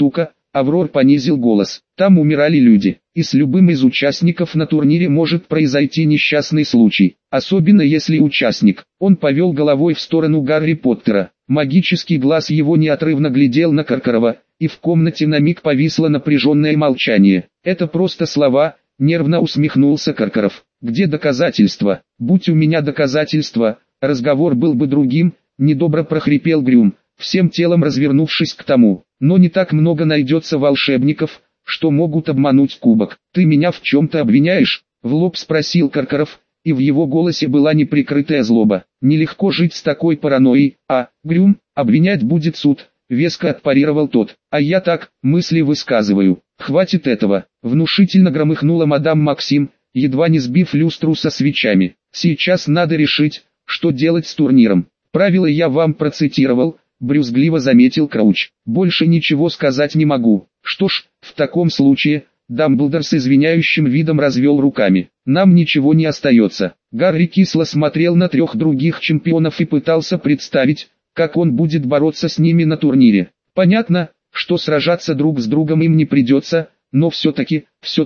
Аврор понизил голос. Там умирали люди, и с любым из участников на турнире может произойти несчастный случай, особенно если участник. Он повел головой в сторону Гарри Поттера. Магический глаз его неотрывно глядел на Каркарова, и в комнате на миг повисло напряженное молчание. Это просто слова, нервно усмехнулся Каркаров. Где доказательства? Будь у меня доказательства, разговор был бы другим, недобро прохрипел Грюм, всем телом развернувшись к тому. Но не так много найдется волшебников, что могут обмануть кубок. Ты меня в чем-то обвиняешь? В лоб спросил Каркаров, и в его голосе была неприкрытая злоба. Нелегко жить с такой паранойей, Грюм, обвинять будет суд, веско отпарировал тот. А я так, мысли высказываю. Хватит этого, внушительно громыхнула мадам Максим, едва не сбив люстру со свечами. Сейчас надо решить, что делать с турниром. Правила я вам процитировал, брюзгливо заметил Крауч. Больше ничего сказать не могу. Что ж, в таком случае, Дамблдор с извиняющим видом развел руками. Нам ничего не остается. Гарри кисло смотрел на трех других чемпионов и пытался представить, как он будет бороться с ними на турнире. Понятно, что сражаться друг с другом им не придется, но все-таки,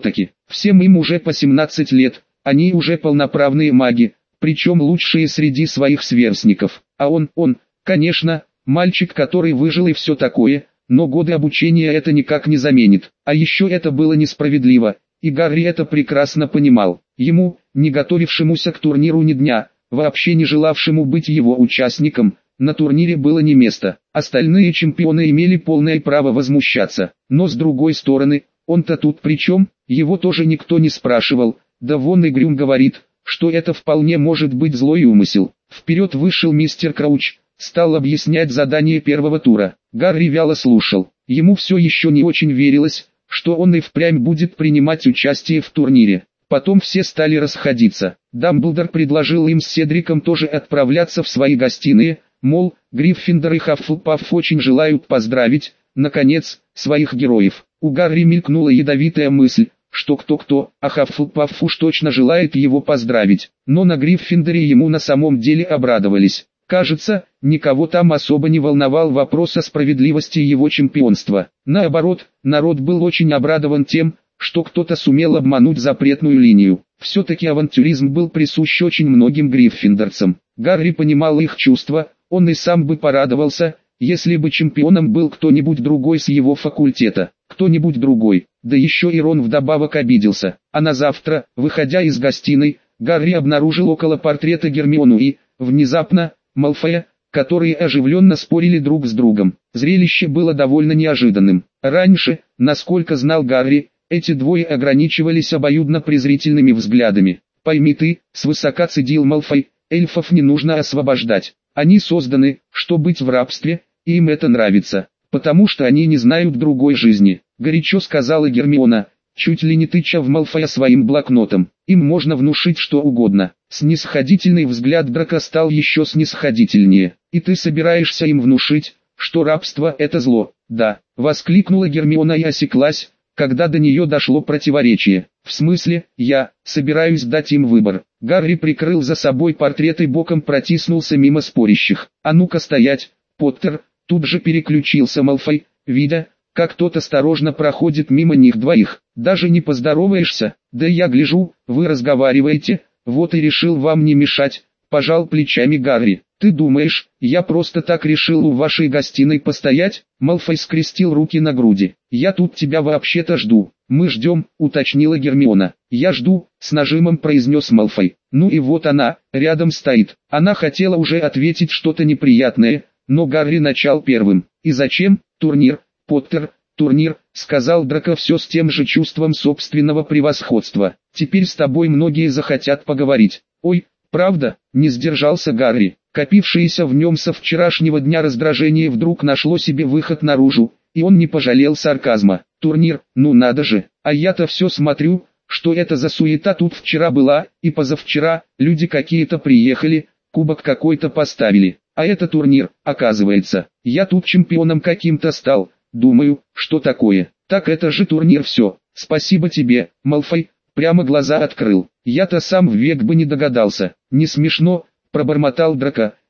всем им уже по 17 лет, они уже полноправные маги, причем лучшие среди своих сверстников. А он, конечно, мальчик, который выжил и все такое, но годы обучения это никак не заменит. А еще это было несправедливо, и Гарри это прекрасно понимал. Ему, не готовившемуся к турниру ни дня, вообще не желавшему быть его участником, на турнире было не место. Остальные чемпионы имели полное право возмущаться. Но с другой стороны, он-то тут при чем? Его тоже никто не спрашивал. Да вон и Грюм говорит, что это вполне может быть злой умысел. Вперед вышел мистер Крауч, стал объяснять задание первого тура. Гарри вяло слушал. Ему все еще не очень верилось, что он и впрямь будет принимать участие в турнире. Потом все стали расходиться. Дамблдор предложил им с Седриком тоже отправляться в свои гостиные, мол, Гриффиндор и Хаффлпафф очень желают поздравить, наконец, своих героев. У Гарри мелькнула ядовитая мысль, что кто-кто, а Хаффлпафф уж точно желает его поздравить. Но на Гриффиндоре ему на самом деле обрадовались. Кажется, никого там особо не волновал вопрос о справедливости его чемпионства. Наоборот, народ был очень обрадован тем, что кто-то сумел обмануть запретную линию. Все-таки авантюризм был присущ очень многим гриффиндорцам. Гарри понимал их чувства, он и сам бы порадовался, если бы чемпионом был кто-нибудь другой с его факультета. Кто-нибудь другой, да еще и Рон вдобавок обиделся. А на завтра, выходя из гостиной, Гарри обнаружил около портрета Гермиону и, внезапно, Малфоя, которые оживленно спорили друг с другом. Зрелище было довольно неожиданным. Раньше, насколько знал Гарри, эти двое ограничивались обоюдно презрительными взглядами. «Пойми ты», — свысока цедил Малфой, — «эльфов не нужно освобождать. Они созданы, чтобы быть в рабстве, и им это нравится, потому что они не знают другой жизни», — горячо сказала Гермиона, чуть ли не тыча в Малфоя своим блокнотом. «Им можно внушить что угодно». Снисходительный взгляд Драко стал еще снисходительнее. «И ты собираешься им внушить, что рабство — это зло?» «Да», — воскликнула Гермиона и осеклась, когда до нее дошло противоречие. «В смысле, я собираюсь дать им выбор». Гарри прикрыл за собой портрет и боком протиснулся мимо спорящих. «А ну-ка стоять, Поттер!» Тут же переключился Малфой, видя, как тот осторожно проходит мимо них двоих. «Даже не поздороваешься?» «Да я гляжу, вы разговариваете, вот и решил вам не мешать», — пожал плечами Гарри. «Ты думаешь, я просто так решил у вашей гостиной постоять?» Малфой скрестил руки на груди. «Я тут тебя вообще-то жду». «Мы ждем», — уточнила Гермиона. «Я жду», — с нажимом произнес Малфой. «Ну и вот она, рядом стоит». Она хотела уже ответить что-то неприятное, но Гарри начал первым. «И зачем? Турнир, Поттер, турнир», — сказал Драко все с тем же чувством собственного превосходства. «Теперь с тобой многие захотят поговорить». «Ой, правда?» — не сдержался Гарри. Копившееся в нем со вчерашнего дня раздражение вдруг нашло себе выход наружу, и он не пожалел сарказма. «Турнир, ну надо же, а я-то все смотрю, что это за суета тут вчера была, и позавчера, люди какие-то приехали, кубок какой-то поставили, а это турнир, оказывается, я тут чемпионом каким-то стал, думаю, что такое, так это же турнир все, спасибо тебе, Малфой», прямо глаза открыл, я-то сам век бы не догадался, не смешно, пробормотал Драко,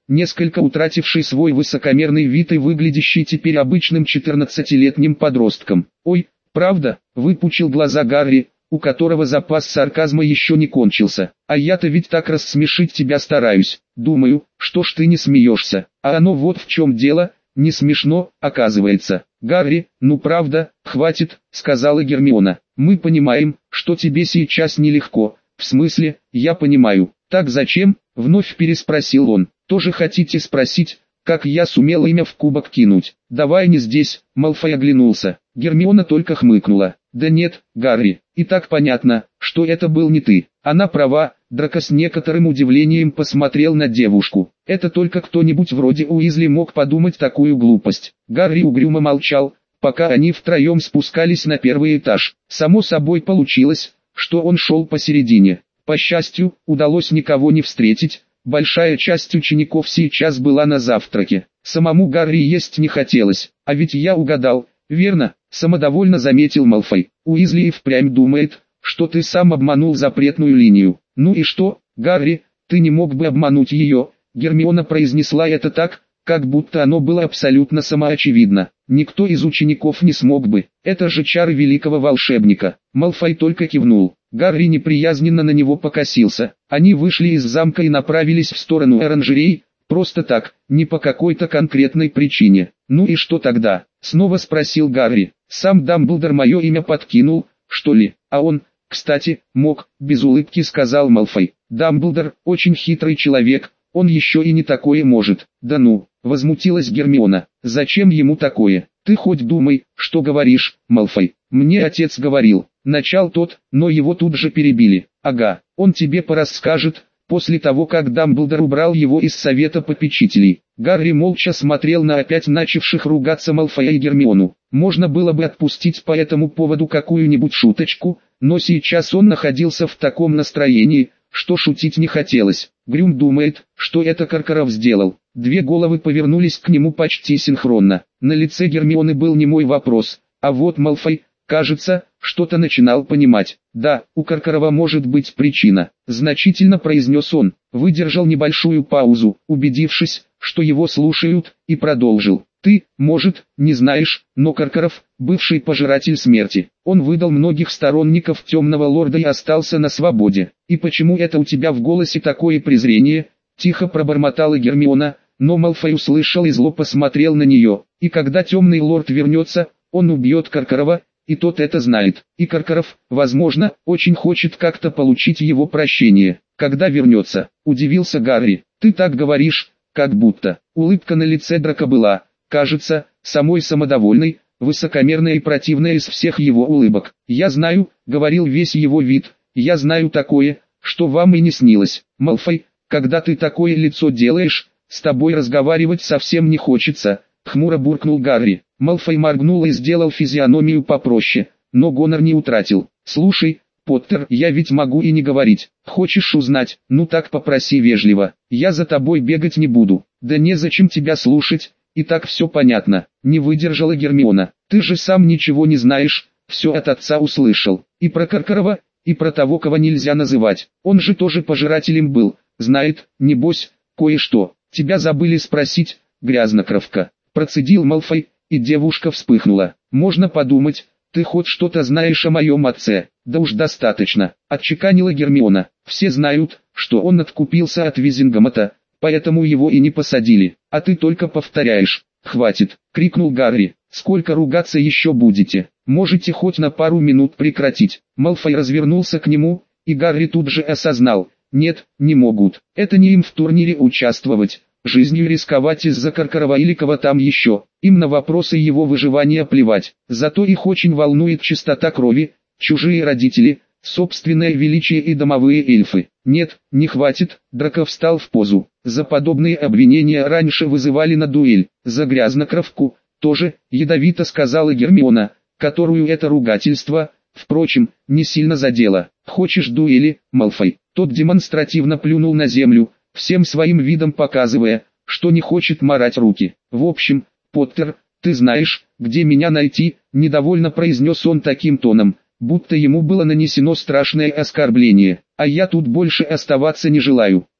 несколько утративший свой высокомерный вид и выглядящий теперь обычным 14-летним подростком. «Ой, правда?» — выпучил глаза Гарри, у которого запас сарказма еще не кончился. «А я-то ведь так рассмешить тебя стараюсь. Думаю, что ж ты не смеешься. А оно вот в чем дело, не смешно, оказывается». «Гарри, ну правда, хватит», — сказала Гермиона. «Мы понимаем, что тебе сейчас нелегко». «В смысле, я понимаю. Так зачем?» — вновь переспросил он. «Тоже хотите спросить, как я сумел имя в кубок кинуть?» «Давай не здесь», — Малфой оглянулся. Гермиона только хмыкнула. «Да нет, Гарри, и так понятно, что это был не ты». Она права. Драко с некоторым удивлением посмотрел на девушку. Это только кто-нибудь вроде Уизли мог подумать такую глупость. Гарри угрюмо молчал, пока они втроем спускались на первый этаж. Само собой получилось, что он шел посередине. По счастью, удалось никого не встретить. Большая часть учеников сейчас была на завтраке. Самому Гарри есть не хотелось. «А ведь я угадал, верно?» — самодовольно заметил Малфой. «Уизли и впрямь думает, что ты сам обманул запретную линию». «Ну и что, Гарри, ты не мог бы обмануть ее?» Гермиона произнесла это так, как будто оно было абсолютно самоочевидно. «Никто из учеников не смог бы, это же чары великого волшебника». Малфой только кивнул. Гарри неприязненно на него покосился. Они вышли из замка и направились в сторону оранжерей, просто так, не по какой-то конкретной причине. «Ну и что тогда?» — снова спросил Гарри. «Сам Дамблдор мое имя подкинул, что ли? А он, кстати, мог», — без улыбки сказал Малфой. «Дамблдор — очень хитрый человек, он еще и не такое может». «Да ну», — возмутилась Гермиона, — «зачем ему такое? Ты хоть думай, что говоришь, Малфой». «Мне отец говорил», — начал тот, но его тут же перебили. «Ага, он тебе порасскажет, после того как Дамблдор убрал его из совета попечителей». Гарри молча смотрел на опять начавших ругаться Малфоя и Гермиону. Можно было бы отпустить по этому поводу какую-нибудь шуточку, но сейчас он находился в таком настроении, что шутить не хотелось. Грюм думает, что это Каркаров сделал. Две головы повернулись к нему почти синхронно. На лице Гермионы был немой вопрос, а вот Малфой, кажется, что-то начинал понимать. «Да, у Каркарова может быть причина», — значительно произнес он. Выдержал небольшую паузу, убедившись, что его слушают, и продолжил. «Ты, может, не знаешь, но Каркаров — бывший пожиратель смерти. Он выдал многих сторонников Темного Лорда и остался на свободе. И почему это у тебя в голосе такое презрение?» — тихо пробормотала Гермиона, но Малфой услышал и зло посмотрел на нее. «И когда Темный Лорд вернется, он убьет Каркарова, и тот это знает. И Каркаров, возможно, очень хочет как-то получить его прощение. Когда вернется?» — удивился Гарри. «Ты так говоришь, как будто». Улыбка на лице Драко была, кажется, самой самодовольной, высокомерная и противная из всех его улыбок. «Я знаю», — говорил весь его вид, — «я знаю такое, что вам и не снилось. Малфой, когда ты такое лицо делаешь, с тобой разговаривать совсем не хочется», — хмуро буркнул Гарри. Малфой моргнул и сделал физиономию попроще, но гонор не утратил. «Слушай, Поттер, я ведь могу и не говорить. Хочешь узнать? Ну так попроси вежливо. Я за тобой бегать не буду». «Да незачем тебя слушать, и так все понятно», — не выдержала Гермиона. «Ты же сам ничего не знаешь, все от отца услышал. И про Каркарова, и про того, кого нельзя называть. Он же тоже пожирателем был, знает, небось, кое-что. Тебя забыли спросить, грязнокровка», — процедил Малфой, и девушка вспыхнула. «Можно подумать, ты хоть что-то знаешь о моем отце». «Да уж достаточно», — отчеканила Гермиона. «Все знают, что он откупился от Визингомота, поэтому его и не посадили. А ты только повторяешь». «Хватит», — крикнул Гарри. «Сколько ругаться еще будете? Можете хоть на пару минут прекратить». Малфой развернулся к нему, и Гарри тут же осознал. Нет, не могут. Это не им в турнире участвовать, жизнью рисковать из-за Каркарова или кого там еще. Им на вопросы его выживания плевать. Зато их очень волнует чистота крови, чужие родители, собственное величие и домовые эльфы. «Нет, не хватит», — Драко встал в позу. «За подобные обвинения раньше вызывали на дуэль. За грязнокровку тоже», — ядовито сказала Гермиона, которую это ругательство, впрочем, не сильно задело. «Хочешь дуэли, Малфой?» Тот демонстративно плюнул на землю, всем своим видом показывая, что не хочет марать руки. «В общем, Поттер, ты знаешь, где меня найти», — недовольно произнес он таким тоном, будто ему было нанесено страшное оскорбление. «А я тут больше оставаться не желаю.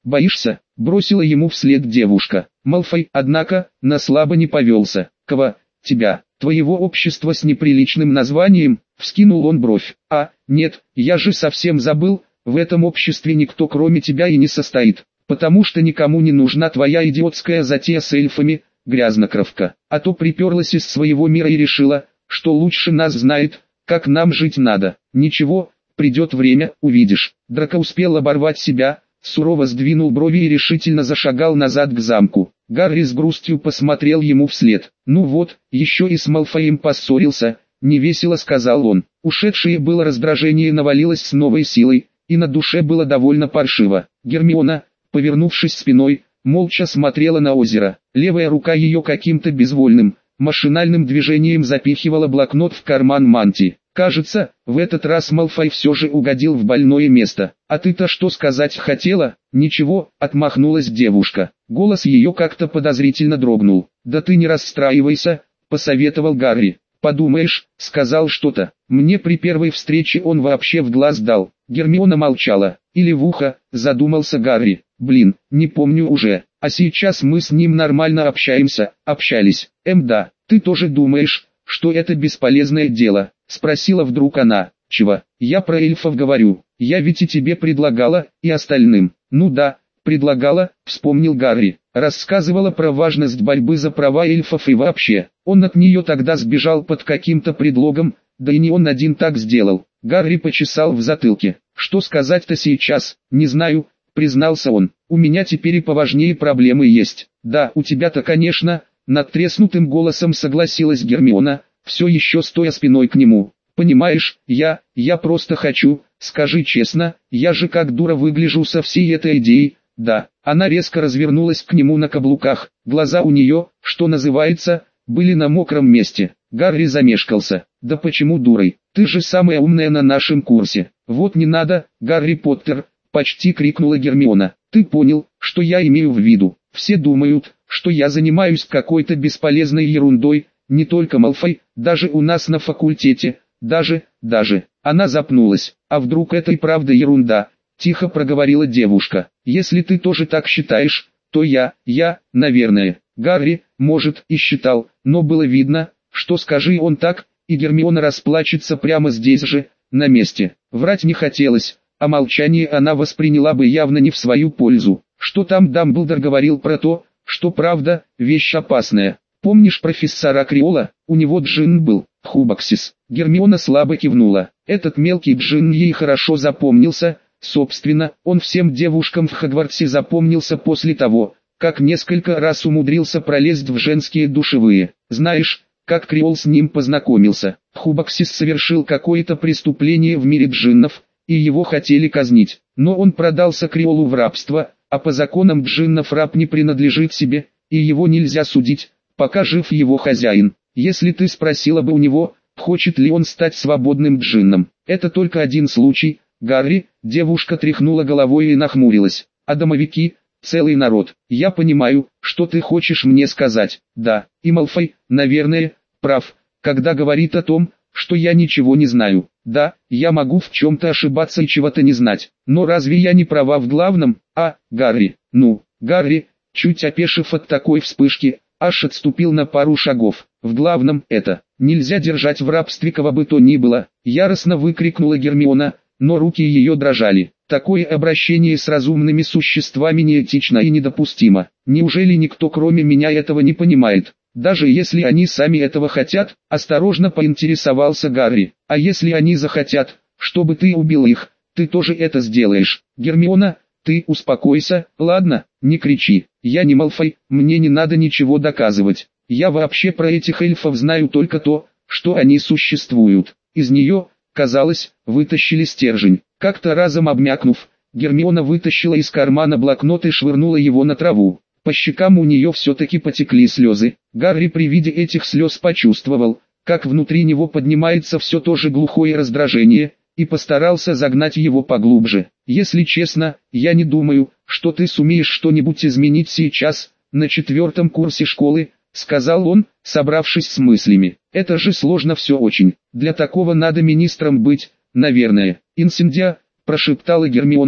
Боишься? Бросила ему вслед девушка. Малфой, однако, на слабо не повелся. Кого? Тебя, твоего общества с неприличным названием? Вскинул он бровь. А, нет, я же совсем забыл, в этом обществе никто кроме тебя и не состоит. Потому что никому не нужна твоя идиотская затея с эльфами, грязнокровка. А то приперлась из своего мира и решила, что лучше нас знает, как нам жить надо. Ничего, придет время, увидишь. Драко успел оборвать себя, сурово сдвинул брови и решительно зашагал назад к замку. Гарри с грустью посмотрел ему вслед. Ну вот, еще и с Малфоем поссорился, невесело сказал он. Ушедшее было раздражение навалилось с новой силой, и на душе было довольно паршиво. Гермиона, повернувшись спиной, молча смотрела на озеро. Левая рука ее каким-то безвольным, машинальным движением запихивала блокнот в карман мантии. Кажется, в этот раз Малфой все же угодил в больное место. «А ты-то что сказать хотела?» «Ничего», — отмахнулась девушка. Голос ее как-то подозрительно дрогнул. «Да ты не расстраивайся», — посоветовал Гарри. «Подумаешь, сказал что-то. Мне при первой встрече он вообще в глаз дал». Гермиона молчала. «Или в ухо», — задумался Гарри. «Блин, не помню уже. А сейчас мы с ним нормально общаемся, общались». Да, ты тоже думаешь, что это бесполезное дело?» — спросила вдруг она. «Чего? Я про эльфов говорю. Я ведь и тебе предлагала, и остальным». «Ну да, предлагала», — вспомнил Гарри. Рассказывала про важность борьбы за права эльфов и вообще. Он от нее тогда сбежал под каким-то предлогом, да и не он один так сделал. Гарри почесал в затылке. «Что сказать-то сейчас? Не знаю», — признался он. «У меня теперь и поважнее проблемы есть». «Да, у тебя-то, конечно», — надтреснутым голосом согласилась Гермиона, все еще стоя спиной к нему. «Понимаешь, я просто хочу, скажи честно, я же как дура выгляжу со всей этой идеей». «Да». Она резко развернулась к нему на каблуках, глаза у нее, что называется, были на мокром месте. Гарри замешкался. «Да почему дурой? Ты же самая умная на нашем курсе». «Вот не надо, Гарри Поттер», — почти крикнула Гермиона. «Ты понял, что я имею в виду? Все думают, что я занимаюсь какой-то бесполезной ерундой, не только Малфой, даже у нас на факультете, даже». Она запнулась. «А вдруг это и правда ерунда?» — тихо проговорила девушка. «Если ты тоже так считаешь, то я, наверное». Гарри, может, и считал, но было видно, что скажи он так, и Гермиона расплачется прямо здесь же, на месте. Врать не хотелось, а молчание она восприняла бы явно не в свою пользу. Что там Дамблдор говорил про то, что правда, вещь опасная. Помнишь профессора Криола, у него джин был, Хубаксис. Гермиона слабо кивнула. Этот мелкий джин ей хорошо запомнился, собственно, он всем девушкам в Хогвартсе запомнился после того, как несколько раз умудрился пролезть в женские душевые. Знаешь, как Криол с ним познакомился? Хубаксис совершил какое-то преступление в мире джиннов, и его хотели казнить. Но он продался Криолу в рабство, а по законам джиннов раб не принадлежит себе, и его нельзя судить, пока жив его хозяин. Если ты спросила бы у него, хочет ли он стать свободным джинном, это только один случай, Гарри. Девушка тряхнула головой и нахмурилась. А домовики, целый народ. Я понимаю, что ты хочешь мне сказать. Да, и Малфой, наверное, прав, когда говорит о том, что я ничего не знаю. Да, я могу в чем-то ошибаться и чего-то не знать. Но разве я не права в главном? Гарри. Гарри, чуть опешив от такой вспышки, аж отступил на пару шагов. В главном это нельзя держать в рабстве кого бы то ни было, яростно выкрикнула Гермиона, но руки ее дрожали. Такое обращение с разумными существами неэтично и недопустимо. Неужели никто кроме меня этого не понимает? Даже если они сами этого хотят, осторожно поинтересовался Гарри. А если они захотят, чтобы ты убил их, ты тоже это сделаешь. Гермиона, ты успокойся, ладно, не кричи. Я не Малфой, мне не надо ничего доказывать. Я вообще про этих эльфов знаю только то, что они существуют. Из нее, казалось, вытащили стержень. Как-то разом обмякнув, Гермиона вытащила из кармана блокнот и швырнула его на траву. По щекам у нее все-таки потекли слезы. Гарри при виде этих слез почувствовал, как внутри него поднимается все то же глухое раздражение, и постарался загнать его поглубже. «Если честно, я не думаю, что ты сумеешь что-нибудь изменить сейчас, на 4-м курсе школы», — сказал он, собравшись с мыслями. «Это же сложно все очень. Для такого надо министром быть, наверное». «Инсендия», — прошептала Гермиона,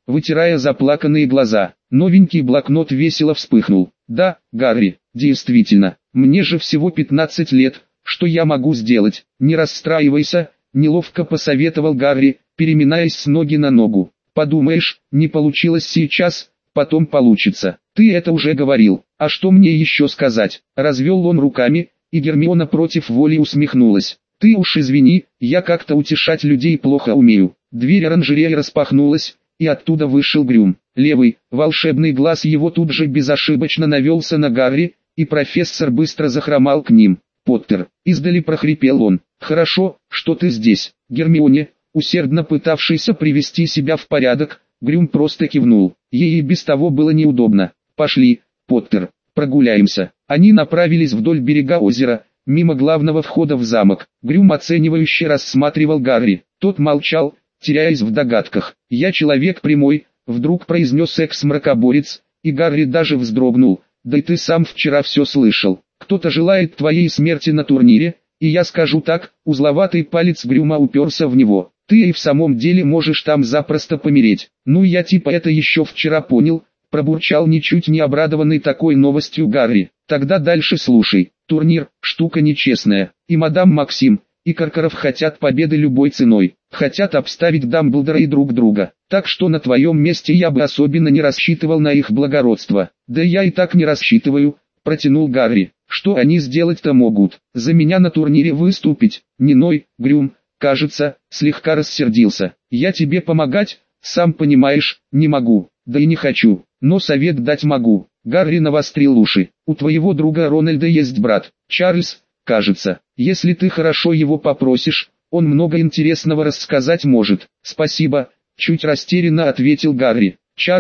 вытирая заплаканные глаза. Новенький блокнот весело вспыхнул. Да, Гарри, действительно, мне же всего 15 лет, что я могу сделать? Не расстраивайся, неловко посоветовал Гарри, переминаясь с ноги на ногу. Подумаешь, не получилось сейчас, потом получится. Ты это уже говорил, а что мне еще сказать? Развел он руками, и Гермиона против воли усмехнулась. Ты уж извини, я как-то утешать людей плохо умею. Дверь оранжереи распахнулась, и оттуда вышел Грюм. Левый, волшебный глаз его тут же безошибочно навелся на Гарри, и профессор быстро захромал к ним. «Поттер», издали прохрипел он, «хорошо, что ты здесь». Гермионе, усердно пытавшейся привести себя в порядок, Грюм просто кивнул. Ей и без того было неудобно. «Пошли, Поттер, прогуляемся». Они направились вдоль берега озера, мимо главного входа в замок. Грюм оценивающе рассматривал Гарри. Тот молчал, теряясь в догадках. «Я человек прямой», — вдруг произнес экс-мракоборец, и Гарри даже вздрогнул. «Да и ты сам вчера все слышал. Кто-то желает твоей смерти на турнире, и я скажу так», — узловатый палец Грюма уперся в него. «Ты и в самом деле можешь там запросто помереть». «Ну я типа это еще вчера понял», — пробурчал ничуть не обрадованный такой новостью Гарри. «Тогда дальше слушай. Турнир – штука нечестная, и мадам Максим, и Каркаров хотят победы любой ценой, хотят обставить Дамблдора и друг друга, так что на твоем месте я бы особенно не рассчитывал на их благородство». «Да я и так не рассчитываю», – протянул Гарри. «Что они сделать-то могут? За меня на турнире выступить?» «Не ной, Грюм, кажется, слегка рассердился. Я тебе помогать, сам понимаешь, не могу, да и не хочу, но совет дать могу». Гарри навострил уши. «У твоего друга Рональда есть брат, Чарльз, кажется. Если ты хорошо его попросишь, он много интересного рассказать может». «Спасибо», — чуть растерянно ответил Гарри.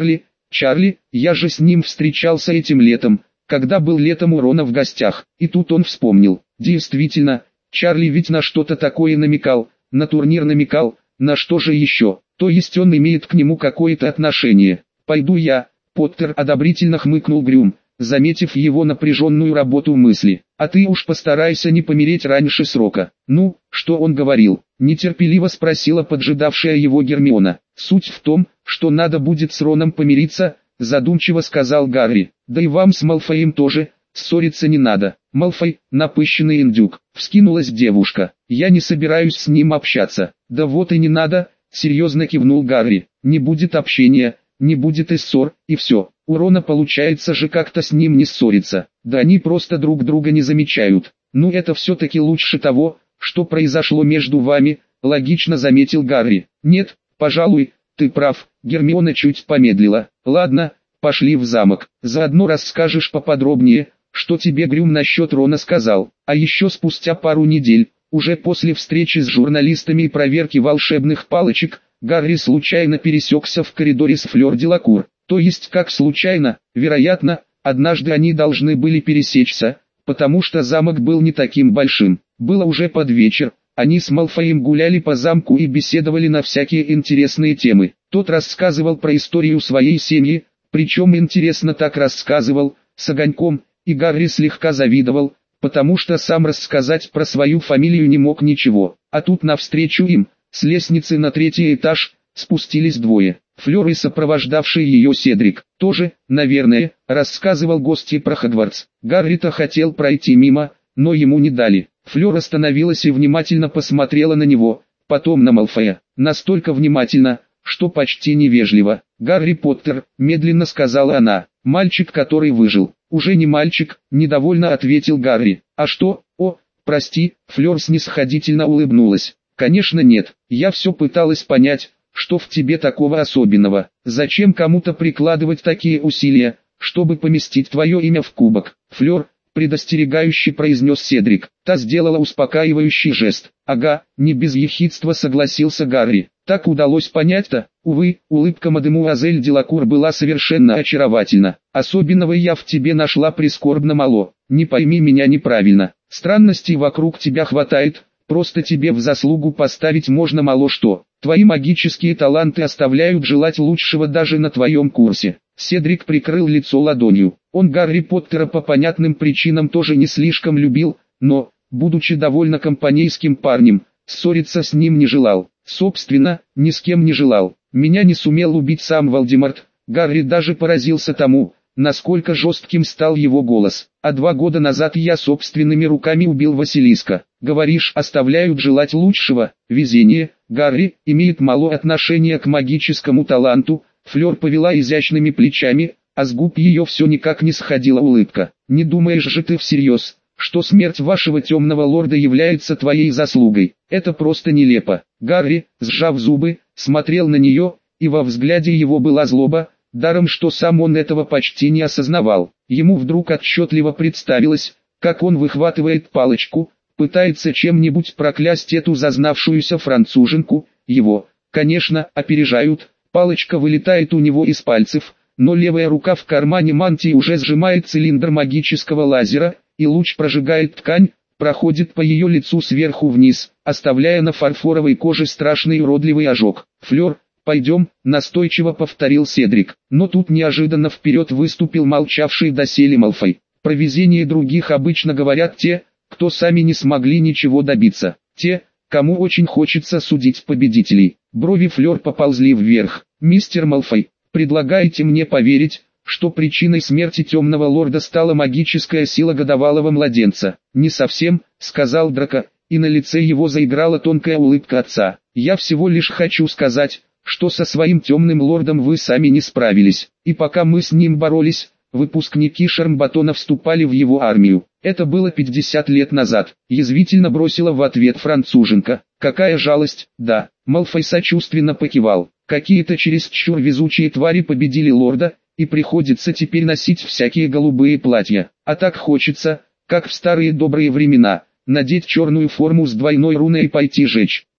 Чарли, я же с ним встречался этим летом, когда был летом у Рона в гостях». И тут он вспомнил. Действительно, Чарли ведь на что-то такое намекал, на турнир намекал, на что же еще? То есть он имеет к нему какое-то отношение. «Пойду я». Поттер одобрительно хмыкнул Грюм, заметив его напряженную работу мысли. «А ты уж постарайся не помереть раньше срока». «Ну, что он говорил?» — нетерпеливо спросила поджидавшая его Гермиона. «Суть в том, что надо будет с Роном помириться», — задумчиво сказал Гарри. «Да и вам с Малфоем тоже, ссориться не надо». «Малфой, напыщенный индюк», — вскинулась девушка. «Я не собираюсь с ним общаться». «Да вот и не надо», — серьезно кивнул Гарри. «Не будет общения, не будет и ссор, и все. У Рона получается же как-то с ним не ссориться. Да они просто друг друга не замечают. Ну это все-таки лучше того, что произошло между вами», — логично заметил Гарри. «Нет, пожалуй, ты прав», — Гермиона чуть помедлила. «Ладно, пошли в замок. Заодно расскажешь поподробнее, что тебе Грюм насчет Рона сказал». А еще спустя пару недель, уже после встречи с журналистами и проверки волшебных палочек, Гарри случайно пересекся в коридоре с Флёр Делакур. То есть как случайно, вероятно, однажды они должны были пересечься, потому что замок был не таким большим. Было уже под вечер, они с Малфоем гуляли по замку и беседовали на всякие интересные темы. Тот рассказывал про историю своей семьи, причем интересно так рассказывал, с огоньком, и Гарри слегка завидовал, потому что сам рассказать про свою фамилию не мог ничего. А тут навстречу им, с лестницы на 3-й этаж, спустились двое. Флёр и сопровождавший ее Седрик. Тоже, наверное, рассказывал гостье про Хогвартс. Гарри-то хотел пройти мимо, но ему не дали. Флёр остановилась и внимательно посмотрела на него, потом на Малфоя. Настолько внимательно, что почти невежливо. «Гарри Поттер», медленно сказала она. «Мальчик, который выжил». «Уже не мальчик», недовольно ответил Гарри. «А что? О, прости», Флёр снисходительно улыбнулась. «Конечно нет, я все пыталась понять, что в тебе такого особенного. Зачем кому-то прикладывать такие усилия, чтобы поместить твое имя в кубок?» «Флёр», предостерегающе произнес Седрик. Та сделала успокаивающий жест. «Ага», не без ехидства согласился Гарри. «Так удалось понять-то?» Увы, улыбка мадемуазель Делакур была совершенно очаровательна. «Особенного я в тебе нашла прискорбно мало. Не пойми меня неправильно. Странностей вокруг тебя хватает, просто тебе в заслугу поставить можно мало что. Твои магические таланты оставляют желать лучшего даже на твоем курсе». Седрик прикрыл лицо ладонью. Он Гарри Поттера по понятным причинам тоже не слишком любил, но, будучи довольно компанейским парнем, ссориться с ним не желал. Собственно, ни с кем не желал. Меня не сумел убить сам Волдеморт. Гарри даже поразился тому, насколько жестким стал его голос. А 2 года назад я собственными руками убил Василиска. Говоришь, оставляют желать лучшего. Везение, Гарри, имеет мало отношения к магическому таланту. Флёр повела изящными плечами, а с губ ее все никак не сходила улыбка. Не думаешь же ты всерьез, что смерть вашего темного лорда является твоей заслугой? Это просто нелепо. Гарри, сжав зубы, смотрел на нее, и во взгляде его была злоба, даром что сам он этого почти не осознавал. Ему вдруг отчетливо представилось, как он выхватывает палочку, пытается чем-нибудь проклясть эту зазнавшуюся француженку. Его, конечно, опережают, палочка вылетает у него из пальцев, но левая рука в кармане мантии уже сжимает цилиндр магического лазера, и луч прожигает ткань, проходит по ее лицу сверху вниз, оставляя на фарфоровой коже страшный уродливый ожог. «Флёр, пойдем», — настойчиво повторил Седрик. Но тут неожиданно вперед выступил молчавший доселе Малфой. Про везение других обычно говорят те, кто сами не смогли ничего добиться. Те, кому очень хочется судить победителей. Брови Флёр поползли вверх. «Мистер Малфой, предлагаете мне поверить, что причиной смерти темного лорда стала магическая сила годовалого младенца?» «Не совсем», — сказал Драко, и на лице его заиграла тонкая улыбка отца. «Я всего лишь хочу сказать, что со своим темным лордом вы сами не справились, и пока мы с ним боролись, выпускники Шармбатона вступали в его армию. Это было 50 лет назад», — язвительно бросила в ответ француженка. «Какая жалость!» «Да», — Малфой сочувственно покивал. «Какие-то чересчур везучие твари победили лорда, и приходится теперь носить всякие голубые платья. А так хочется, как в старые добрые времена, надеть черную форму с двойной руной и пойти жечь».